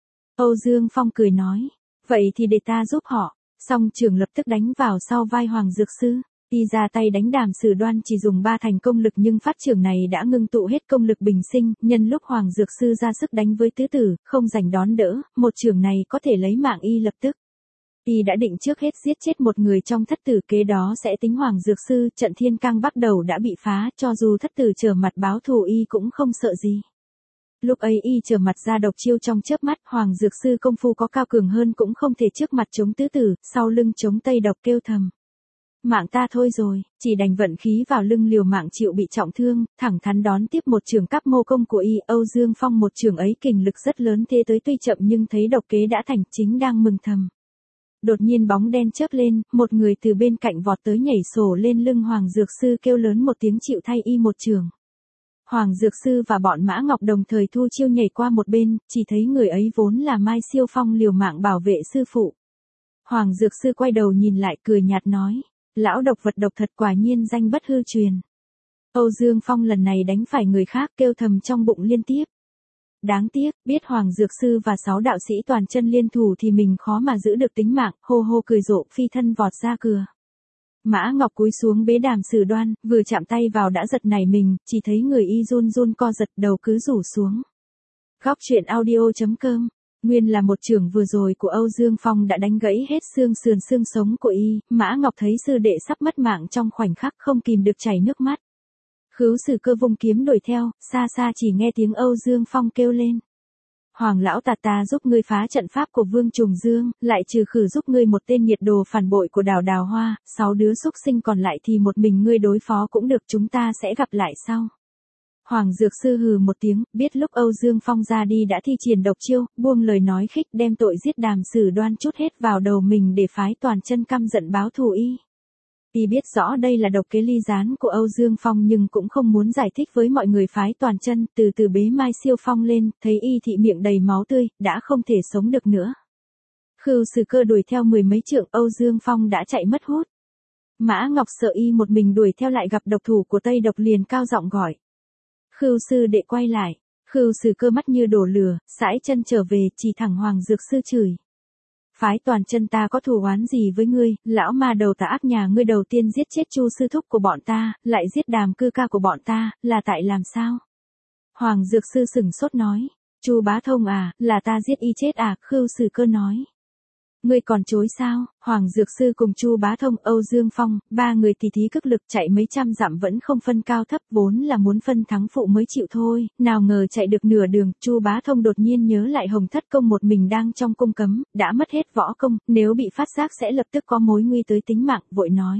S1: Âu Dương Phong cười nói, vậy thì để ta giúp họ. Song trường lập tức đánh vào sau vai Hoàng Dược Sư, y ra tay đánh Đàm Sử Đoan chỉ dùng ba thành công lực nhưng phát trưởng này đã ngưng tụ hết công lực bình sinh, nhân lúc Hoàng Dược Sư ra sức đánh với tứ tử, không giành đón đỡ, một trường này có thể lấy mạng y lập tức. Y đã định trước hết giết chết một người trong thất tử, kế đó sẽ tính Hoàng Dược Sư, trận thiên cang bắt đầu đã bị phá, cho dù thất tử trở mặt báo thù y cũng không sợ gì. Lúc ấy y trở mặt ra độc chiêu trong chớp mắt, Hoàng Dược Sư công phu có cao cường hơn cũng không thể trước mặt chống tứ tử, sau lưng chống tây độc kêu thầm. Mạng ta thôi rồi, chỉ đành vận khí vào lưng liều mạng chịu bị trọng thương, thẳng thắn đón tiếp một trường cắp mô công của y. Âu Dương Phong một trường ấy kình lực rất lớn thế tới tuy chậm nhưng thấy độc kế đã thành, chính đang mừng thầm. Đột nhiên bóng đen chớp lên, một người từ bên cạnh vọt tới nhảy sổ lên lưng Hoàng Dược Sư kêu lớn một tiếng chịu thay y một trường. Hoàng Dược Sư và bọn Mã Ngọc đồng thời thu chiêu nhảy qua một bên, chỉ thấy người ấy vốn là Mai Siêu Phong liều mạng bảo vệ sư phụ. Hoàng Dược Sư quay đầu nhìn lại cười nhạt nói, Lão độc vật độc thật quả nhiên danh bất hư truyền. Âu Dương Phong lần này đánh phải người khác kêu thầm trong bụng liên tiếp. Đáng tiếc, biết Hoàng Dược Sư và sáu đạo sĩ toàn chân liên thủ thì mình khó mà giữ được tính mạng, hô hô cười rộ phi thân vọt ra cửa. Mã Ngọc cúi xuống bế Đàm Sử Đoan, vừa chạm tay vào đã giật nảy mình, chỉ thấy người y run run co giật đầu cứ rủ xuống. Góc truyện audio chấm com. Nguyên là một chưởng vừa rồi của Âu Dương Phong đã đánh gãy hết xương sườn xương sống của y, Mã Ngọc thấy sư đệ sắp mất mạng trong khoảnh khắc không kìm được chảy nước mắt. Khứu Sử Cơ vung kiếm đuổi theo, xa xa chỉ nghe tiếng Âu Dương Phong kêu lên. Hoàng lão tà ta giúp ngươi phá trận pháp của Vương Trùng Dương, lại trừ khử giúp ngươi một tên nhiệt đồ phản bội của Đào Đào Hoa, sáu đứa súc sinh còn lại thì một mình ngươi đối phó cũng được, chúng ta sẽ gặp lại sau. Hoàng Dược Sư hừ một tiếng, biết lúc Âu Dương Phong ra đi đã thi triển độc chiêu, buông lời nói khích đem tội giết Đàm Sử Đoan chút hết vào đầu mình để phái toàn chân căm giận báo thù y. Y biết rõ đây là độc kế ly gián của Âu Dương Phong nhưng cũng không muốn giải thích với mọi người phái toàn chân, từ từ bế Mai Siêu Phong lên, thấy y thị miệng đầy máu tươi, đã không thể sống được nữa. Khứu Sử Cơ đuổi theo mười mấy trượng, Âu Dương Phong đã chạy mất hút. Mã Ngọc sợ y một mình đuổi theo lại gặp độc thủ của Tây Độc liền cao giọng gọi. Khứu sư đệ quay lại, Khứu Sử Cơ mắt như đổ lửa, sải chân trở về, chỉ thẳng Hoàng Dược Sư chửi. Phái toàn chân ta có thù oán gì với ngươi, lão ma đầu tà ác nhà ngươi đầu tiên giết chết Chu sư thúc của bọn ta, lại giết Đàm cư ca của bọn ta, là tại làm sao? Hoàng Dược Sư sửng sốt nói, Chu bá thông à, là ta giết y chết à, Khứu Sử Cơ nói. Ngươi còn chối sao? Hoàng Dược Sư cùng Chu bá thông, Âu Dương Phong, ba người tỉ thí cực lực chạy mấy trăm dặm vẫn không phân cao thấp, vốn là muốn phân thắng phụ mới chịu thôi, nào ngờ chạy được nửa đường, Chu bá thông đột nhiên nhớ lại Hồng Thất Công một mình đang trong cung cấm, đã mất hết võ công, nếu bị phát giác sẽ lập tức có mối nguy tới tính mạng, vội nói.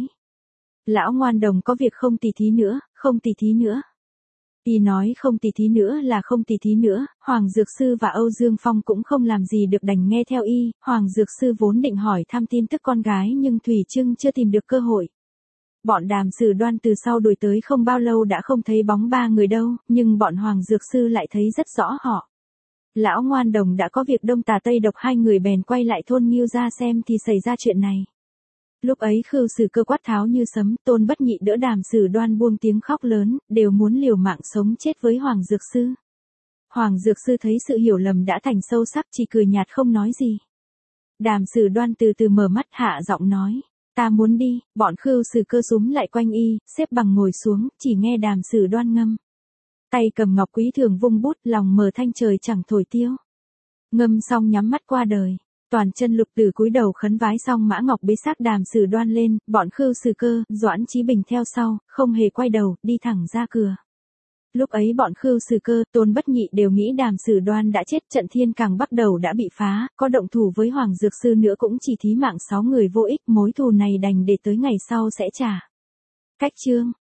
S1: Lão ngoan đồng có việc không tỉ thí nữa, không tỉ thí nữa. Y nói không tỉ thí nữa là không tỉ thí nữa, Hoàng Dược Sư và Âu Dương Phong cũng không làm gì được đành nghe theo y, Hoàng Dược Sư vốn định hỏi thăm tin tức con gái nhưng Thủy Trưng chưa tìm được cơ hội. Bọn Đàm Sử Đoan từ sau đuổi tới không bao lâu đã không thấy bóng ba người đâu, nhưng bọn Hoàng Dược Sư lại thấy rất rõ họ. Lão ngoan đồng đã có việc Đông Tà Tây Độc, hai người bèn quay lại thôn Nghiêu ra xem thì xảy ra chuyện này. Lúc ấy Khứu Sử Cơ quát tháo như sấm, Tôn Bất Nhị đỡ Đàm Sử Đoan buông tiếng khóc lớn, đều muốn liều mạng sống chết với Hoàng Dược Sư. Hoàng Dược Sư thấy sự hiểu lầm đã thành sâu sắc, chỉ cười nhạt không nói gì. Đàm Sử Đoan từ từ mở mắt, hạ giọng nói, ta muốn đi. Bọn Khứu Sử Cơ súm lại quanh y, xếp bằng ngồi xuống, chỉ nghe Đàm Sử Đoan ngâm. Tay cầm ngọc quý thường vung bút, lòng mờ thanh trời chẳng thổi tiêu. Ngâm xong nhắm mắt qua đời. Toàn chân lục tử cúi đầu khấn vái xong, Mã Ngọc bế xác Đàm Sử Đoan lên, bọn Khứu Sử Cơ, Doãn Chí Bình theo sau, không hề quay đầu, đi thẳng ra cửa. Lúc ấy bọn Khứu Sử Cơ, Tôn Bất Nhị đều nghĩ Đàm Sử Đoan đã chết, trận Thiên Càng bắt đầu đã bị phá, có động thủ với Hoàng Dược Sư nữa cũng chỉ thí mạng sáu người vô ích, mối thù này đành để tới ngày sau sẽ trả. Cách chương